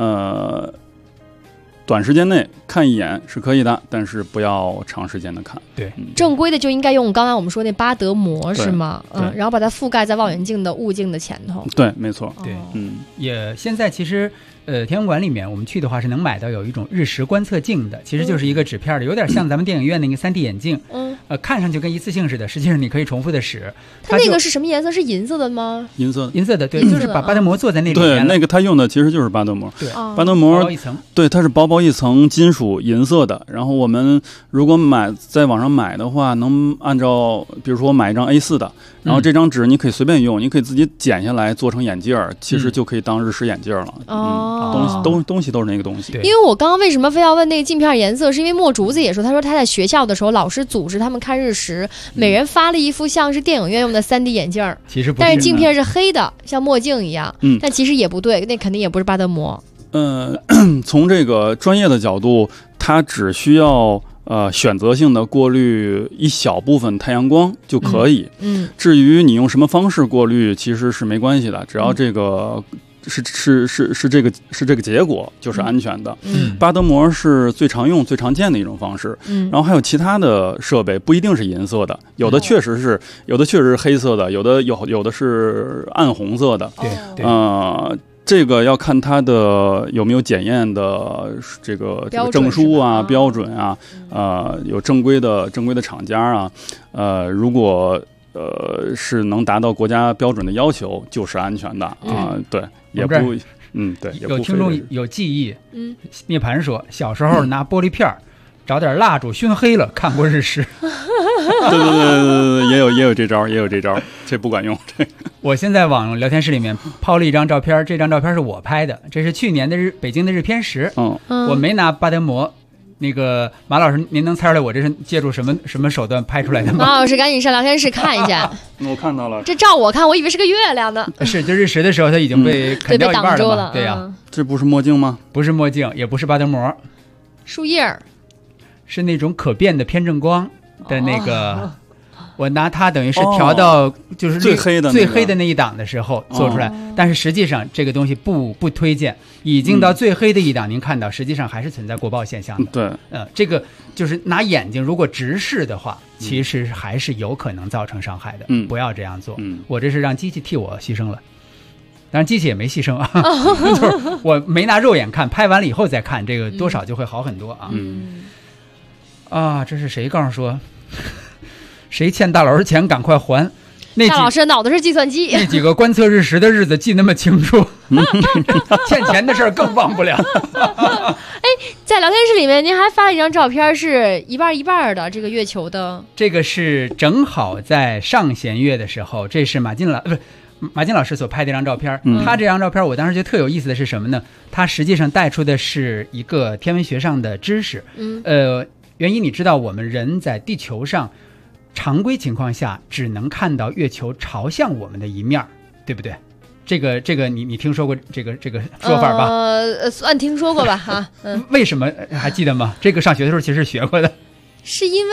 Speaker 7: 短时间内看一眼是可以的，但是不要长时间的看。
Speaker 5: 对，
Speaker 6: 正规的就应该用刚才我们说那巴德膜是吗？然后把它覆盖在望远镜的物镜的前头。
Speaker 7: 对，没错。
Speaker 5: 对，也现在其实天文馆里面我们去的话是能买到有一种日食观测镜的，其实就是一个纸片的，有点像咱们电影院那个 3D 眼镜。看上去跟一次性似的，实际上你可以重复的使。
Speaker 6: 它那个是什么颜色？是银色的吗？
Speaker 7: 银色
Speaker 5: 的，对，就是把巴德膜做在那里面。
Speaker 7: 对，那个它用的其实就是巴德膜。
Speaker 5: 对，
Speaker 7: 巴德膜
Speaker 5: 薄一层。
Speaker 7: 对，它是薄一层金属银色的。然后我们如果在网上买的话，能按照比如说买一张 A4 的，然后这张纸你可以随便用，你可以自己剪下来做成眼镜，其实就可以当日食眼镜了。东西都是那个东西。
Speaker 6: 因为我刚刚为什么非要问那个镜片颜色，是因为墨竹子也说，他说他在学校的时候，老师组织他们看日食，每人发了一副像是电影院用的3D 眼镜，
Speaker 5: 其实不是，
Speaker 6: 但是镜片是黑的，像墨镜一样。但其实也不对，那肯定也不是巴德膜。
Speaker 7: 从这个专业的角度，它只需要选择性的过滤一小部分太阳光就可以。至于你用什么方式过滤，其实是没关系的，只要这个。是这个结果就是安全的。巴德膜是最常用最常见的一种方式。然后还有其他的设备不一定是银色的，有的确实是黑色的，有的是暗红色的。
Speaker 5: 对，
Speaker 7: 这个要看它的有没有检验的这个证书啊、标准啊，有正规的厂家啊，如果是能达到国家标准的要求，就是安全的啊。对，也不对。
Speaker 5: 有听众有记忆，涅槃说小时候拿玻璃片找点蜡烛熏黑了，看过日食。
Speaker 7: 对，也有这招，这不管用。
Speaker 5: 我现在往聊天室里面抛了一张照片，这张照片是我拍的，这是去年的北京的日偏食。我没拿巴德膜。那个马老师，您能猜出来我这是借助什么手段拍出来的吗？
Speaker 6: 马老师赶紧上聊天室看一下。
Speaker 7: 我看到了，
Speaker 6: 这照我看，我以为是个月亮呢。
Speaker 5: 是，就日食的时候，它已经被啃掉一半了嘛。对呀，
Speaker 7: 这不是墨镜吗？
Speaker 5: 不是墨镜，也不是巴德膜，
Speaker 6: 树叶
Speaker 5: 是那种可变的偏振光的那个。我拿它等于是调到就是
Speaker 7: 最黑
Speaker 5: 的那一档的时候做出来，但是实际上这个东西不推荐，已经到最黑的一档，您看到实际上还是存在过曝现象
Speaker 7: 的。
Speaker 5: 对，这个就是拿眼睛如果直视的话，其实还是有可能造成伤害的。不要这样做。我这是让机器替我牺牲了，当然机器也没牺牲啊，就是我没拿肉眼看，拍完了以后再看，这个多少就会好很多啊。这是谁告诉说？谁欠大老师钱赶快还！
Speaker 6: 大老师脑子是计算机，
Speaker 5: 那几个观测日食的日子记那么清楚，欠钱的事儿更忘不了。
Speaker 6: 在聊天室里面您还发了一张照片，是一半一半的这个月球的。
Speaker 5: 这个是正好在上弦月的时候，这是马金老师所拍的一张照片。他这张照片我当时觉得特有意思的是什么呢？他实际上带出的是一个天文学上的知识。原因你知道，我们人在地球上常规情况下只能看到月球朝向我们的一面，对不对？这个你听说过这个说法吧？
Speaker 6: 算听说过吧哈。
Speaker 5: 为什么还记得吗？这个上学的时候其实学过的。
Speaker 6: 是因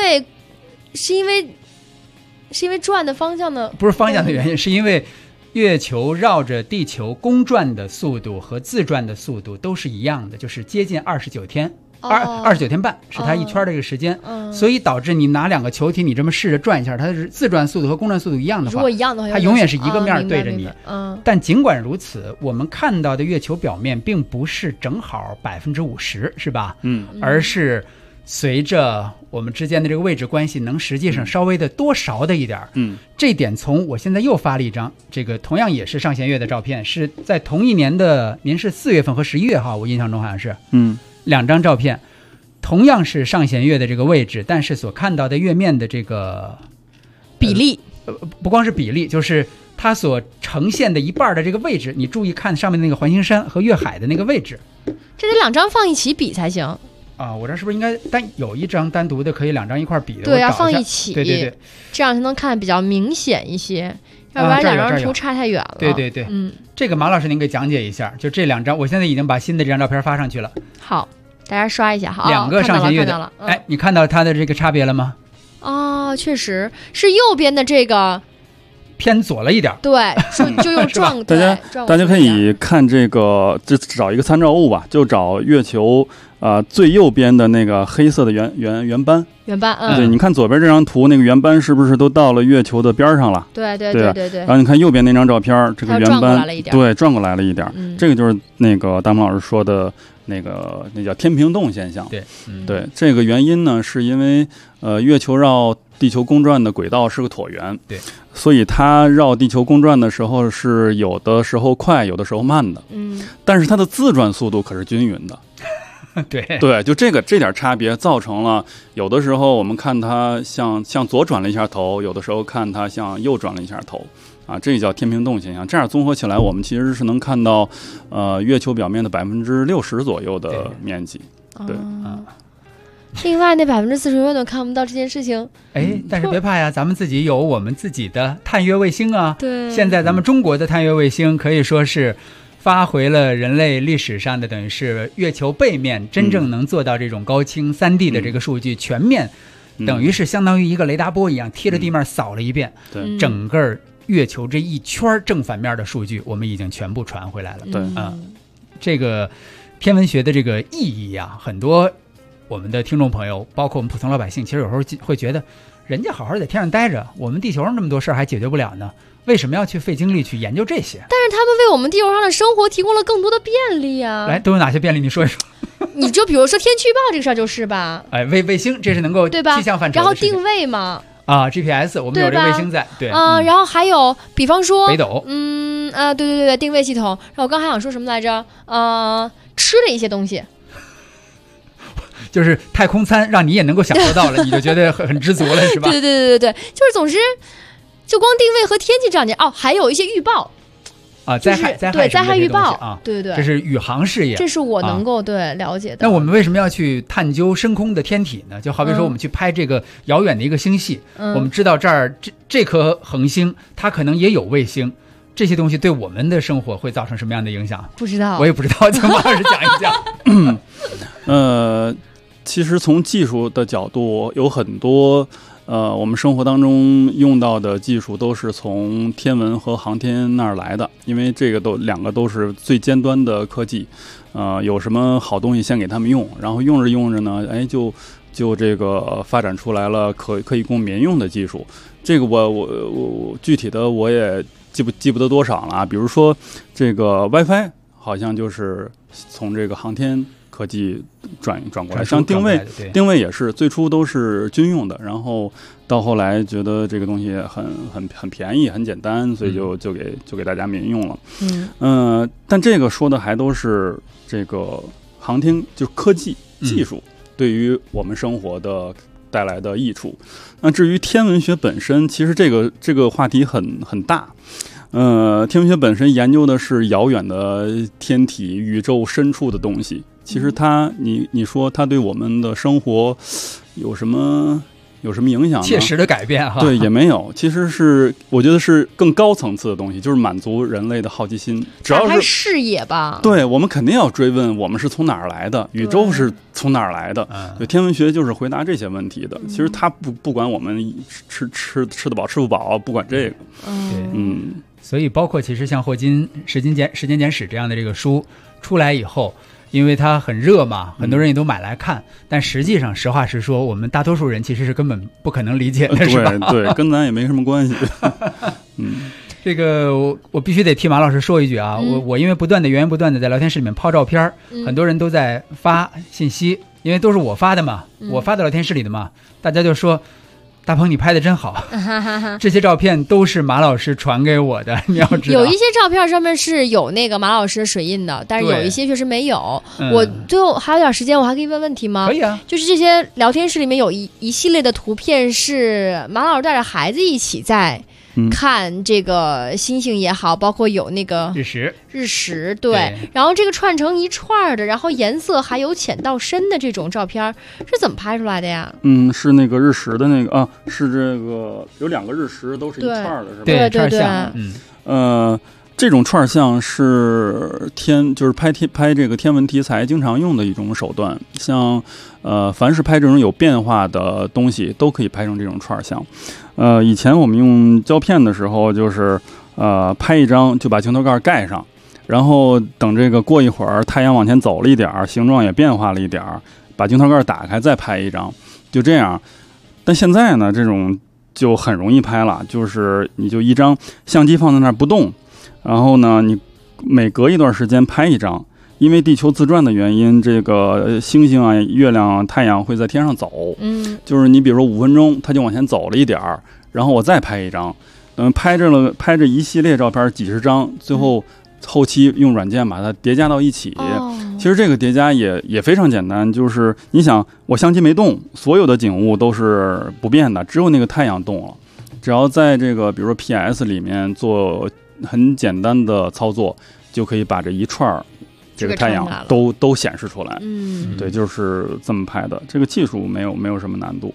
Speaker 6: 为转的方向呢？
Speaker 5: 不是方向的原因，是因为月球绕着地球公转的速度和自转的速度都是一样的，就是接近29天。 29天半是它一圈的这个时间，所以导致你拿2个球体，你这么试着转一下，它是自转速度和公转速度一样的话，
Speaker 6: 如果一样的话，
Speaker 5: 它永远是一个面对着你。但尽管如此，我们看到的月球表面并不是正好50%，是吧？而是随着我们之间的这个位置关系，能实际上稍微的多少的一点。这点从我现在又发了一张，这个同样也是上弦月的照片，是在同一年的，您是4月份和11月哈，我印象中好像是，2张照片，同样是上弦月的这个位置，但是所看到的月面的这个
Speaker 6: 比例，
Speaker 5: 不光是比例，就是它所呈现的一半的这个位置，你注意看上面那个环形山和月海的那个位置，
Speaker 6: 这得2张放一起比才行
Speaker 5: 啊！我这是不是应该有一张单独的可以2张一块比的？
Speaker 6: 对，要放一起，
Speaker 5: 对，
Speaker 6: 这样才能看比较明显一些，要不然2张图差太远了。
Speaker 5: 对，这个马老师您给讲解一下，就这2张，我现在已经把新的这张照片发上去了。
Speaker 6: 好，大家刷一下，好
Speaker 5: ，2个上弦月的，哎，你看到它的这个差别了吗？
Speaker 6: 哦，确实是右边的这个
Speaker 5: 偏左了一点，
Speaker 6: 对，就用转
Speaker 7: 大家可以看这个，就找一个参照物吧，就找月球最右边的那个黑色的圆斑。对，你看左边这张图，那个圆斑是不是都到了月球的边上了？
Speaker 6: 对。
Speaker 7: 然后你看右边那张照片，这个圆斑转过来了一点，这个就是那个大萌老师说的那叫天平洞现象。对，这个原因呢，是因为月球绕地球公转的轨道是个椭圆，
Speaker 5: 对，
Speaker 7: 所以它绕地球公转的时候是有的时候快，有的时候慢的，但是它的自转速度可是均匀的。对，就这点差别造成了有的时候我们看它向左转了一下头，有的时候看它向右转了一下头，这叫天平洞现象。这样综合起来，我们其实是能看到月球表面的60%左右的面积。对。
Speaker 6: 另外那40%永远都看不到这件事情。
Speaker 5: 但是别怕呀，咱们自己有我们自己的探月卫星啊。
Speaker 6: 对，
Speaker 5: 现在咱们中国的探月卫星可以说是发回了人类历史上的，等于是月球背面真正能做到这种高清3D 的这个数据全面，等于是相当于一个雷达波一样贴着地面扫了一遍，整个月球这一圈正反面的数据我们已经全部传回来了。
Speaker 7: 对，
Speaker 5: 这个天文学的这个意义啊，很多我们的听众朋友，包括我们普通老百姓，其实有时候会觉得，人家好好在天上待着，我们地球上这么多事儿还解决不了呢，为什么要去费精力去研究这些？
Speaker 6: 但是他们为我们地球上的生活提供了更多的便利啊！
Speaker 5: 来，都有哪些便利？你说一说。
Speaker 6: 你就比如说天气预报这个事儿就是吧？
Speaker 5: 卫星这是能够气象范畴的，
Speaker 6: 然后定位嘛。
Speaker 5: GPS 我们有这卫星在，对
Speaker 6: 然后还有比方说
Speaker 5: 北斗，
Speaker 6: 对，定位系统。然后我刚还想说什么来着？吃的一些东西。
Speaker 5: 就是太空餐让你也能够享受到了，你就觉得很知足了，是吧？
Speaker 6: 对，就是总之，就光定位和天气这两件还有一些预报
Speaker 5: 灾害
Speaker 6: 预报对，
Speaker 5: 这是宇航事业，
Speaker 6: 这是我能够了解的。
Speaker 5: 那我们为什么要去探究深空的天体呢？就好比说我们去拍这个遥远的一个星系，我们知道这儿这颗恒星它可能也有卫星，这些东西对我们的生活会造成什么样的影响？
Speaker 6: 不知道，
Speaker 5: 我也不知道，请马老师讲一
Speaker 7: 讲。其实从技术的角度，有很多我们生活当中用到的技术都是从天文和航天那儿来的，因为这个两个都是最尖端的科技。有什么好东西先给他们用，然后用着用着呢，就这个发展出来了可以供民用的技术。这个我具体的我也记不得多少了。比如说这个 WiFi 好像就是从这个航天科技转过来，像定位也是最初都是军用的，然后到后来觉得这个东西很便宜很简单，所以就给大家民用了。但这个说的还都是这个航天就是科技技术对于我们生活的带来的益处。那至于天文学本身，其实这个话题很大。天文学本身研究的是遥远的天体、宇宙深处的东西。其实你说它对我们的生活有什么影响呢？
Speaker 5: 切实的改变哈？
Speaker 7: 对，也没有。其实我觉得是更高层次的东西，就是满足人类的好奇心。只要是
Speaker 6: 视野吧。
Speaker 7: 对，我们肯定要追问我们是从哪儿来的，宇宙是从哪儿来的。对，天文学就是回答这些问题的。其实它不管我们吃得饱吃不饱，不管这个。
Speaker 5: 所以包括其实像霍金时间简史这样的这个书出来以后， 因为它很热嘛，很多人也都买来看。但实际上，实话实说，我们大多数人其实是根本不可能理解的，是吧？
Speaker 7: 对，跟咱也没什么关系。
Speaker 5: 这个我必须得替马老师说一句啊，我因为源源不断的在聊天室里面抛照片，很多人都在发信息，因为都是我发的嘛，我发到聊天室里的嘛，大家就说。大鹏，你拍的真好，这些照片都是马老师传给我的，你要知道。
Speaker 6: 有一些照片上面是有那个马老师的水印的，但是有一些确实没有。我最后还有点时间，我还可以问问题吗？
Speaker 5: 可以啊。就是
Speaker 6: 这些聊天室里面有一系列的图片是马老师带着孩子一起在看这个星星也好，包括有那个日食，对。然后这个串成一串的，然后颜色还由浅到深的这种照片是怎么拍出来的呀？
Speaker 7: 是那个日食的那个啊，是这个有2个日食都是一串的，是吧？
Speaker 5: 对，
Speaker 6: 对。
Speaker 7: 这种串像是就是拍这个天文题材经常用的一种手段，像凡是拍这种有变化的东西都可以拍成这种串像。以前我们用胶片的时候，就是拍一张就把镜头盖盖上，然后等这个过一会儿太阳往前走了一点，形状也变化了一点，把镜头盖打开再拍一张，就这样。但现在呢，这种就很容易拍了，就是你就一张相机放在那儿不动。然后呢，你每隔一段时间拍一张，因为地球自转的原因，这个星星啊、月亮啊、太阳会在天上走。就是你比如说5分钟，它就往前走了一点儿，然后我再拍一张，拍着一系列照片几十张，最后后期用软件把它叠加到一起。其实这个叠加也非常简单，就是你想，我相机没动，所有的景物都是不变的，只有那个太阳动了。只要在这个比如说 PS 里面做很简单的操作，就可以把这一串这个太阳都显示出来。对，就是这么拍的。这个技术没有什么难度。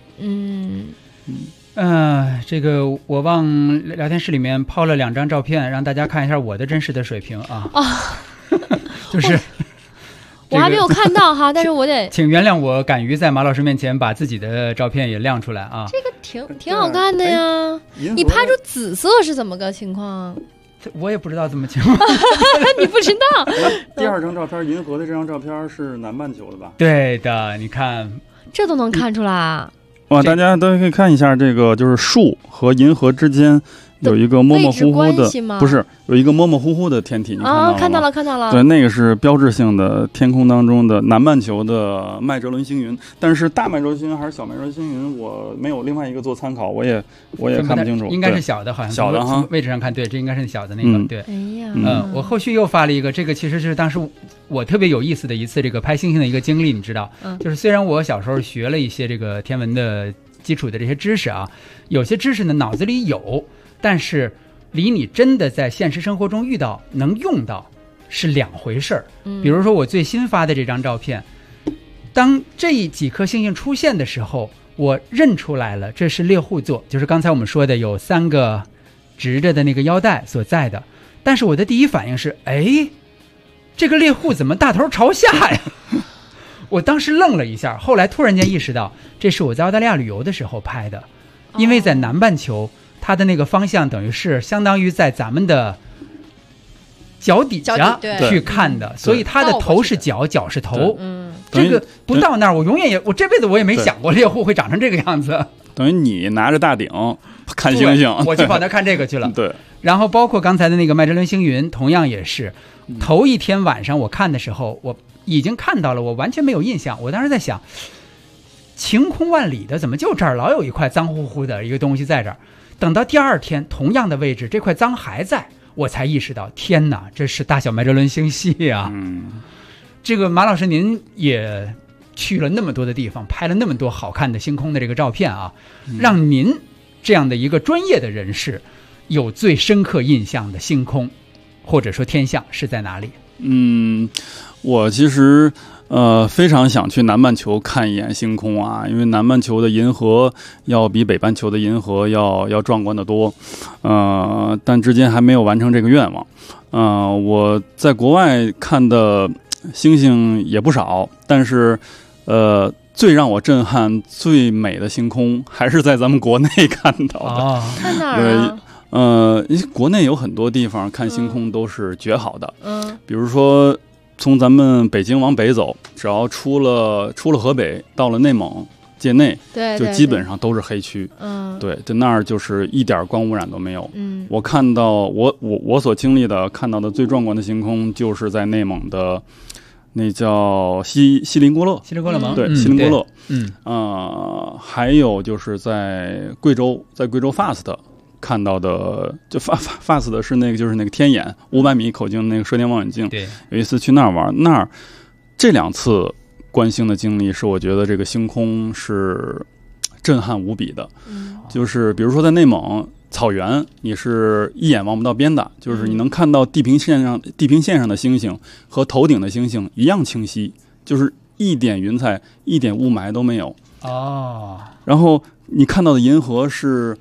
Speaker 5: 这个我往聊天室里面抛了2张照片，让大家看一下我的真实的水平啊。就是
Speaker 6: 我还没有看到哈，但是我得
Speaker 5: 请原谅我敢于在马老师面前把自己的照片也亮出来啊。
Speaker 6: 这个挺好看的呀。你拍出紫色是怎么个情况？
Speaker 5: 我也不知道怎么情况。
Speaker 6: 你不知道？
Speaker 7: 第2张照片，银河的这张照片是南半球的吧？
Speaker 5: 对的，你看，
Speaker 6: 这都能看出来。
Speaker 7: 哇，大家都可以看一下，这个就是树和银河之间有一个模模糊糊的，不是有一个模模糊糊的天体，你看到了吗？
Speaker 6: 看到了。
Speaker 7: 对，那个是标志性的天空当中的南半球的麦哲伦星云，但是大麦哲伦星云还是小麦哲伦星云，我没有另外一个做参考，我也看不清楚。
Speaker 5: 应该是小的，好像
Speaker 7: 小的哈，
Speaker 5: 位置上看，对，这应该是小的那个，对。我后续又发了一个，这个其实是当时我特别有意思的一次这个拍星星的一个经历，你知道，就是虽然我小时候学了一些这个天文的基础的这些知识啊，有些知识呢脑子里有，但是离你真的在现实生活中遇到能用到是2回事儿。比如说我最新发的这张照片，当这几颗星星出现的时候，我认出来了，这是猎户座，就是刚才我们说的有3个直着的那个腰带所在的。但是我的第一反应是，这个猎户怎么大头朝下呀？我当时愣了一下，后来突然间意识到，这是我在澳大利亚旅游的时候拍的，因为在南半球，它的那个方向等于是相当于在咱们的脚底下去看的，所以它的头是脚，脚是头。这个不到那儿，我这辈子我也没想过猎户会长成这个样子。
Speaker 7: 等于你拿着大顶看星星，
Speaker 5: 我就跑那看这个去了。
Speaker 7: 对，
Speaker 5: 然后包括刚才的那个麦哲伦星云，同样也是，头一天晚上我看的时候，我已经看到了，我完全没有印象。我当时在想，晴空万里的，怎么就这儿老有一块脏乎乎的一个东西在这儿？等到第2天，同样的位置，这块脏还在，我才意识到，天哪，这是大小麦哲伦星系啊！这个马老师，您也去了那么多的地方，拍了那么多好看的星空的这个照片啊，让您这样的一个专业的人士有最深刻印象的星空，或者说天象是在哪里？
Speaker 7: 我其实非常想去南半球看一眼星空啊，因为南半球的银河要比北半球的银河要壮观得多，但至今还没有完成这个愿望。我在国外看的星星也不少，但是最让我震撼、最美的星空还是在咱们国内看到的。
Speaker 6: 在哪儿啊？
Speaker 7: 国内有很多地方看星空都是绝好的。比如说从咱们北京往北走，只要出了河北，到了内蒙界内，
Speaker 6: 对，
Speaker 7: 就基本上都是黑区。对，就那儿就是一点光污染都没有。我看到我所经历的看到的最壮观的星空，就是在内蒙的那叫锡林郭勒
Speaker 5: 盟，
Speaker 7: 对，锡林郭勒。还有就是在贵州 FAST 看到的，就FAST 是那个就是那个天眼500米口径那个射电望远镜。
Speaker 5: 对，
Speaker 7: 有一次去那儿玩，那儿这2次观星的经历是我觉得这个星空是震撼无比的。就是比如说在内蒙草原，你是一眼望不到边的，就是你能看到地平线上的星星和头顶的星星一样清晰，就是一点云彩一点雾霾都没有。然后你看到的银河是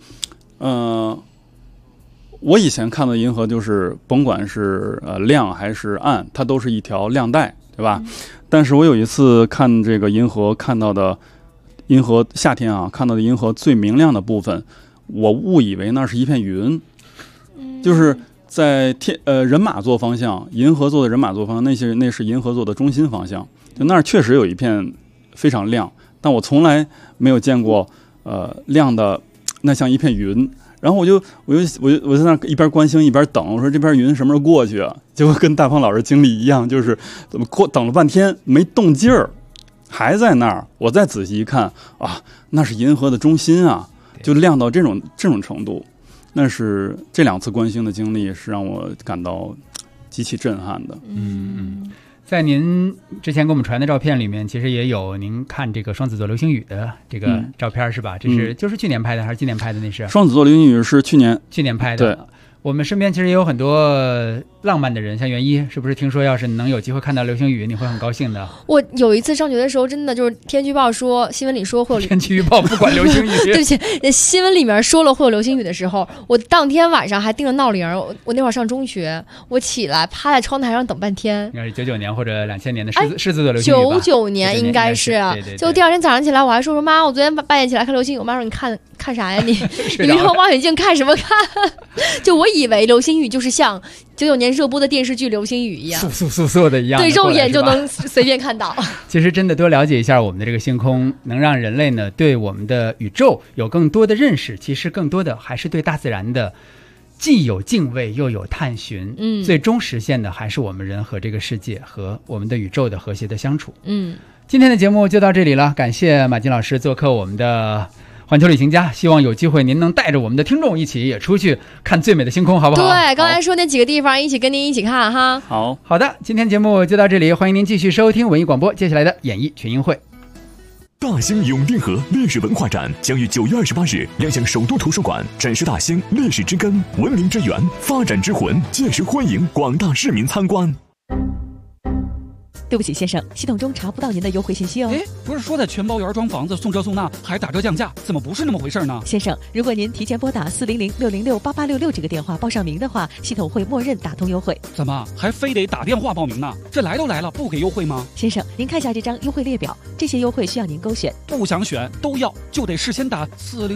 Speaker 7: 我以前看到的银河就是甭管是亮还是暗，它都是一条亮带，对吧？但是我有一次看这个银河，看到的银河夏天啊，看到的银河最明亮的部分，我误以为那是一片云，就是在人马座方向，银河座的人马座方向，那是银河座的中心方向，就那儿确实有一片非常亮，但我从来没有见过亮的那像一片云。然后我就在那一边观星一边等，我说这边云什么时候过去啊？结果跟大鹏老师经历一样，就是怎么等了半天没动劲儿，还在那儿。我再仔细一看啊，那是银河的中心啊，就亮到这种程度。那是这2次观星的经历是让我感到极其震撼的。
Speaker 5: 在您之前给我们传的照片里面，其实也有您看这个双子座流星雨的这个照片，是吧？这是就是去年拍的还是今年拍的？那是
Speaker 7: 双子座流星雨是去年拍的。对，
Speaker 5: 我们身边其实也有很多浪漫的人，像袁一，是不是听说要是能有机会看到流星雨，你会很高兴的？
Speaker 6: 我有一次上学的时候，真的就是天气预报说，新闻里说会有
Speaker 5: 天气预报不管流星雨，
Speaker 6: 对不起，新闻里面说了会有流星雨的时候，我当天晚上还定了闹铃。我那会儿上中学，我起来趴在窗台上等半天。
Speaker 5: 应该是99年或者2000年的狮子座流星雨吧
Speaker 6: ？99年应该是。
Speaker 5: 对。
Speaker 6: 就第2天早上起来，我还说妈，我昨天半夜起来看流星雨。我妈说你看啥呀你？你没有望远镜看什么看？就我以为流星雨就是像99年热播的电视剧《流星雨》一样，
Speaker 5: 嗖的一样，
Speaker 6: 对，肉眼就能随便看到。
Speaker 5: 其实真的多了解一下我们的这个星空，能让人类呢对我们的宇宙有更多的认识。其实更多的还是对大自然的既有敬畏又有探寻。最终实现的还是我们人和这个世界和我们的宇宙的和谐的相处。今天的节目就到这里了，感谢马金老师做客我们的环球旅行家，希望有机会您能带着我们的听众一起也出去看最美的星空，好不好？
Speaker 6: 对，刚才说那几个地方一起跟您一起看哈。
Speaker 5: 好的，今天节目就到这里，欢迎您继续收听文艺广播接下来的演艺群英会。
Speaker 11: 大兴永定河历史文化展将于9月28日亮相首都图书馆，展示大兴历史之根、文明之源、发展之魂，届时欢迎广大市民参观。
Speaker 18: 对不起先生，系统中查不到您的优惠信息哦。
Speaker 19: 不是说在全包园装房子送车送那还打折降价，怎么不是那么回事呢？
Speaker 18: 先生，如果您提前拨打400-606-8866这个电话报上名的话，系统会默认打通优惠。
Speaker 19: 怎么还非得打电话报名呢？这来都来了，不给优惠吗？
Speaker 18: 先生，您看下这张优惠列表，这些优惠需要您勾选。
Speaker 19: 不想选都要，就得事先打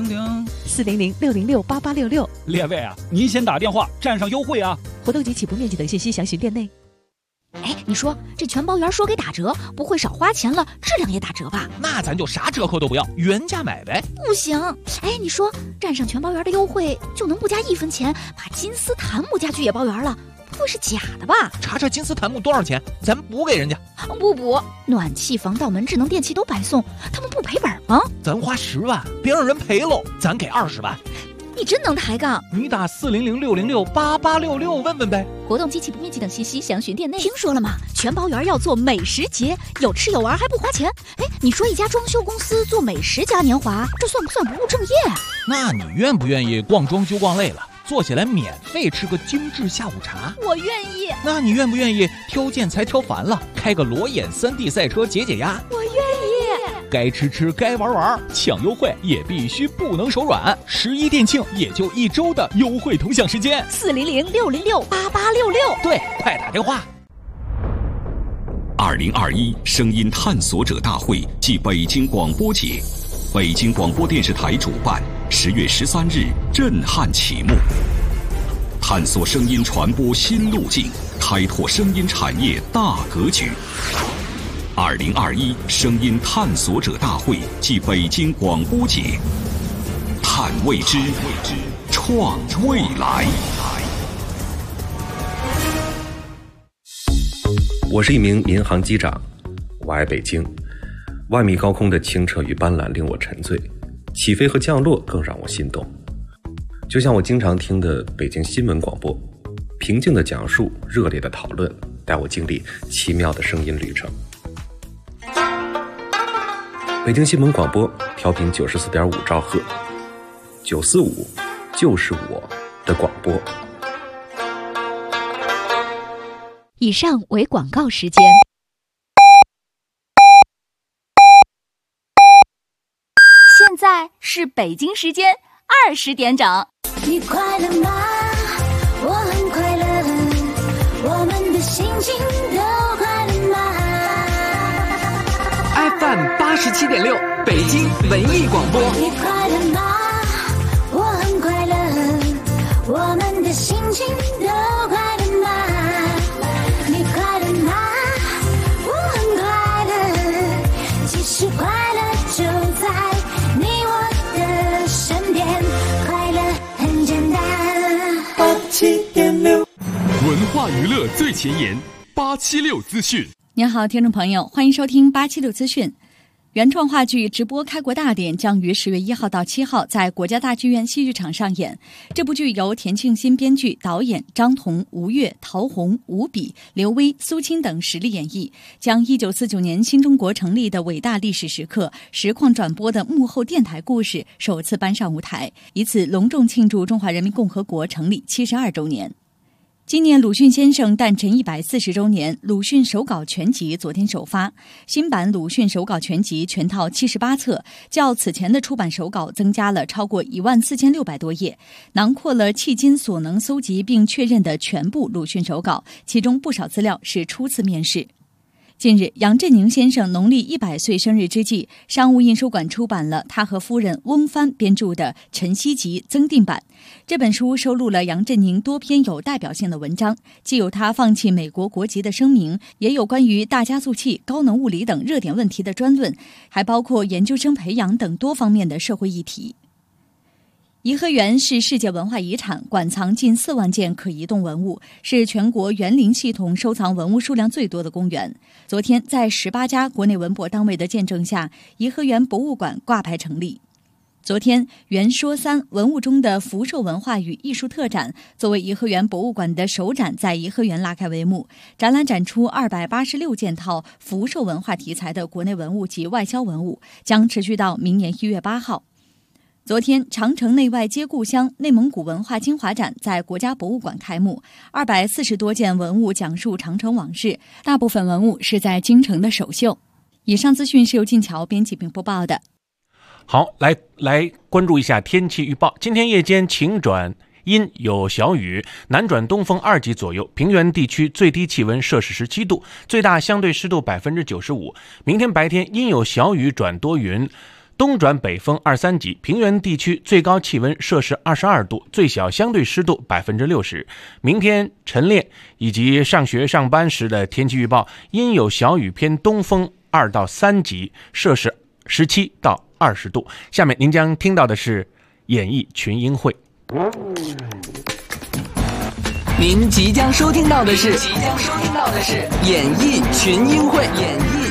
Speaker 18: 400-606-8866。
Speaker 19: 列位啊，您先打电话占上优惠啊！
Speaker 18: 活动及起步面积等信息详询店内。
Speaker 10: 你说这全包园说给打折，不会少花钱了，质量也打折吧？
Speaker 17: 那咱就啥折扣都不要，原价买呗。
Speaker 10: 不行，你说占上全包园的优惠，就能不加1分钱把金丝檀木家具也包园了？不会是假的吧？
Speaker 17: 查查金丝檀木多少钱，咱补给人家。
Speaker 10: 不补，暖气、防盗门、智能电器都白送，他们不赔本吗？
Speaker 17: 咱花10万，别让人赔喽，咱给20万。
Speaker 10: 你真能抬杠！
Speaker 17: 你打400-606-8866问问呗。
Speaker 10: 活动及起步面积等信息详询店内。听说了吗？全包园要做美食节，有吃有玩还不花钱。你说一家装修公司做美食嘉年华，这算不算不务正业啊？
Speaker 17: 那你愿不愿意逛装修逛累了，坐下来免费吃个精致下午茶？
Speaker 10: 我愿意。
Speaker 17: 那你愿不愿意挑建材挑烦了，开个裸眼3D 赛车解解压？
Speaker 10: 我愿意。
Speaker 17: 该吃吃该玩玩，抢优惠也必须不能手软。11店庆也就1周的优惠同享时间
Speaker 10: ，400-606-8866。
Speaker 17: 对，快打电话。
Speaker 11: 2021声音探索者大会暨北京广播节，北京广播电视台主办，10月13日震撼启幕。 探索声音传播新路径，开拓声音产业大格局。2021声音探索者大会暨北京广播节，探未知，创未来。
Speaker 20: 我是一名民航机长，我爱北京。万米高空的清澈与斑斓令我沉醉，起飞和降落更让我心动。就像我经常听的北京新闻广播，平静的讲述，热烈的讨论，带我经历奇妙的声音旅程。北京新闻广播调频94.5兆赫，945就是我的广播。
Speaker 10: 以上为广告时间。
Speaker 1: 现在是北京时间20点整。
Speaker 2: 你快乐吗？我很快乐，我们的心情都快乐吗？
Speaker 3: FM 87.6北京文艺广播。
Speaker 2: 你快乐吗？我很快乐，我们的心情都快乐吗？你快乐吗？我很快乐，其实快乐就在你我的身边，快乐很简单。
Speaker 11: 87.6文化娱乐最前沿，876资讯。
Speaker 21: 您好，听众朋友，欢迎收听876资讯。原创话剧直播开国大典将于10月1号到7号在国家大剧院戏剧场上演。这部剧由田庆新编剧，导演张彤、吴越、陶虹、吴比、刘威、苏青等实力演绎，将1949年新中国成立的伟大历史时刻实况转播的幕后电台故事首次搬上舞台，以此隆重庆祝中华人民共和国成立72周年。今年鲁迅先生诞辰140周年，鲁迅手稿全集昨天首发。新版鲁迅手稿全集全套78册，较此前的出版手稿增加了超过14600多页，囊括了迄今所能搜集并确认的全部鲁迅手稿，其中不少资料是初次面世。近日，杨振宁先生农历100岁生日之际，商务印书馆出版了他和夫人翁帆编著的《晨曦集》增订版。这本书收录了杨振宁多篇有代表性的文章，既有他放弃美国国籍的声明，也有关于大加速器、高能物理等热点问题的专论，还包括研究生培养等多方面的社会议题。颐和园是世界文化遗产，馆藏近4万件可移动文物，是全国园林系统收藏文物数量最多的公园。昨天，在18家国内文博单位的见证下，颐和园博物馆挂牌成立。昨天，园说3文物中的福寿文化与艺术特展作为颐和园博物馆的首展，在颐和园拉开帷幕。展览展出286件套福寿文化题材的国内文物及外销文物，将持续到明年1月8号。昨天，长城内外接故乡内蒙古文化精华展在国家博物馆开幕，240多件文物讲述长城往事，大部分文物是在京城的首秀。以上资讯是由晋桥编辑并播报的。
Speaker 22: 好，来关注一下天气预报。今天夜间晴转阴，有小雨，南转东风2级左右，平原地区最低气温摄氏17度，最大相对湿度95%。明天白天阴有小雨转多云，东转北风2、3级，平原地区最高气温摄氏22度，最小相对湿度60%。明天晨练以及上学上班时的天气预报，阴有小雨，偏东风2到3级，摄氏17到20度。下面您将听到的是演艺群英会。
Speaker 3: 您即将收听到的是演艺群英会。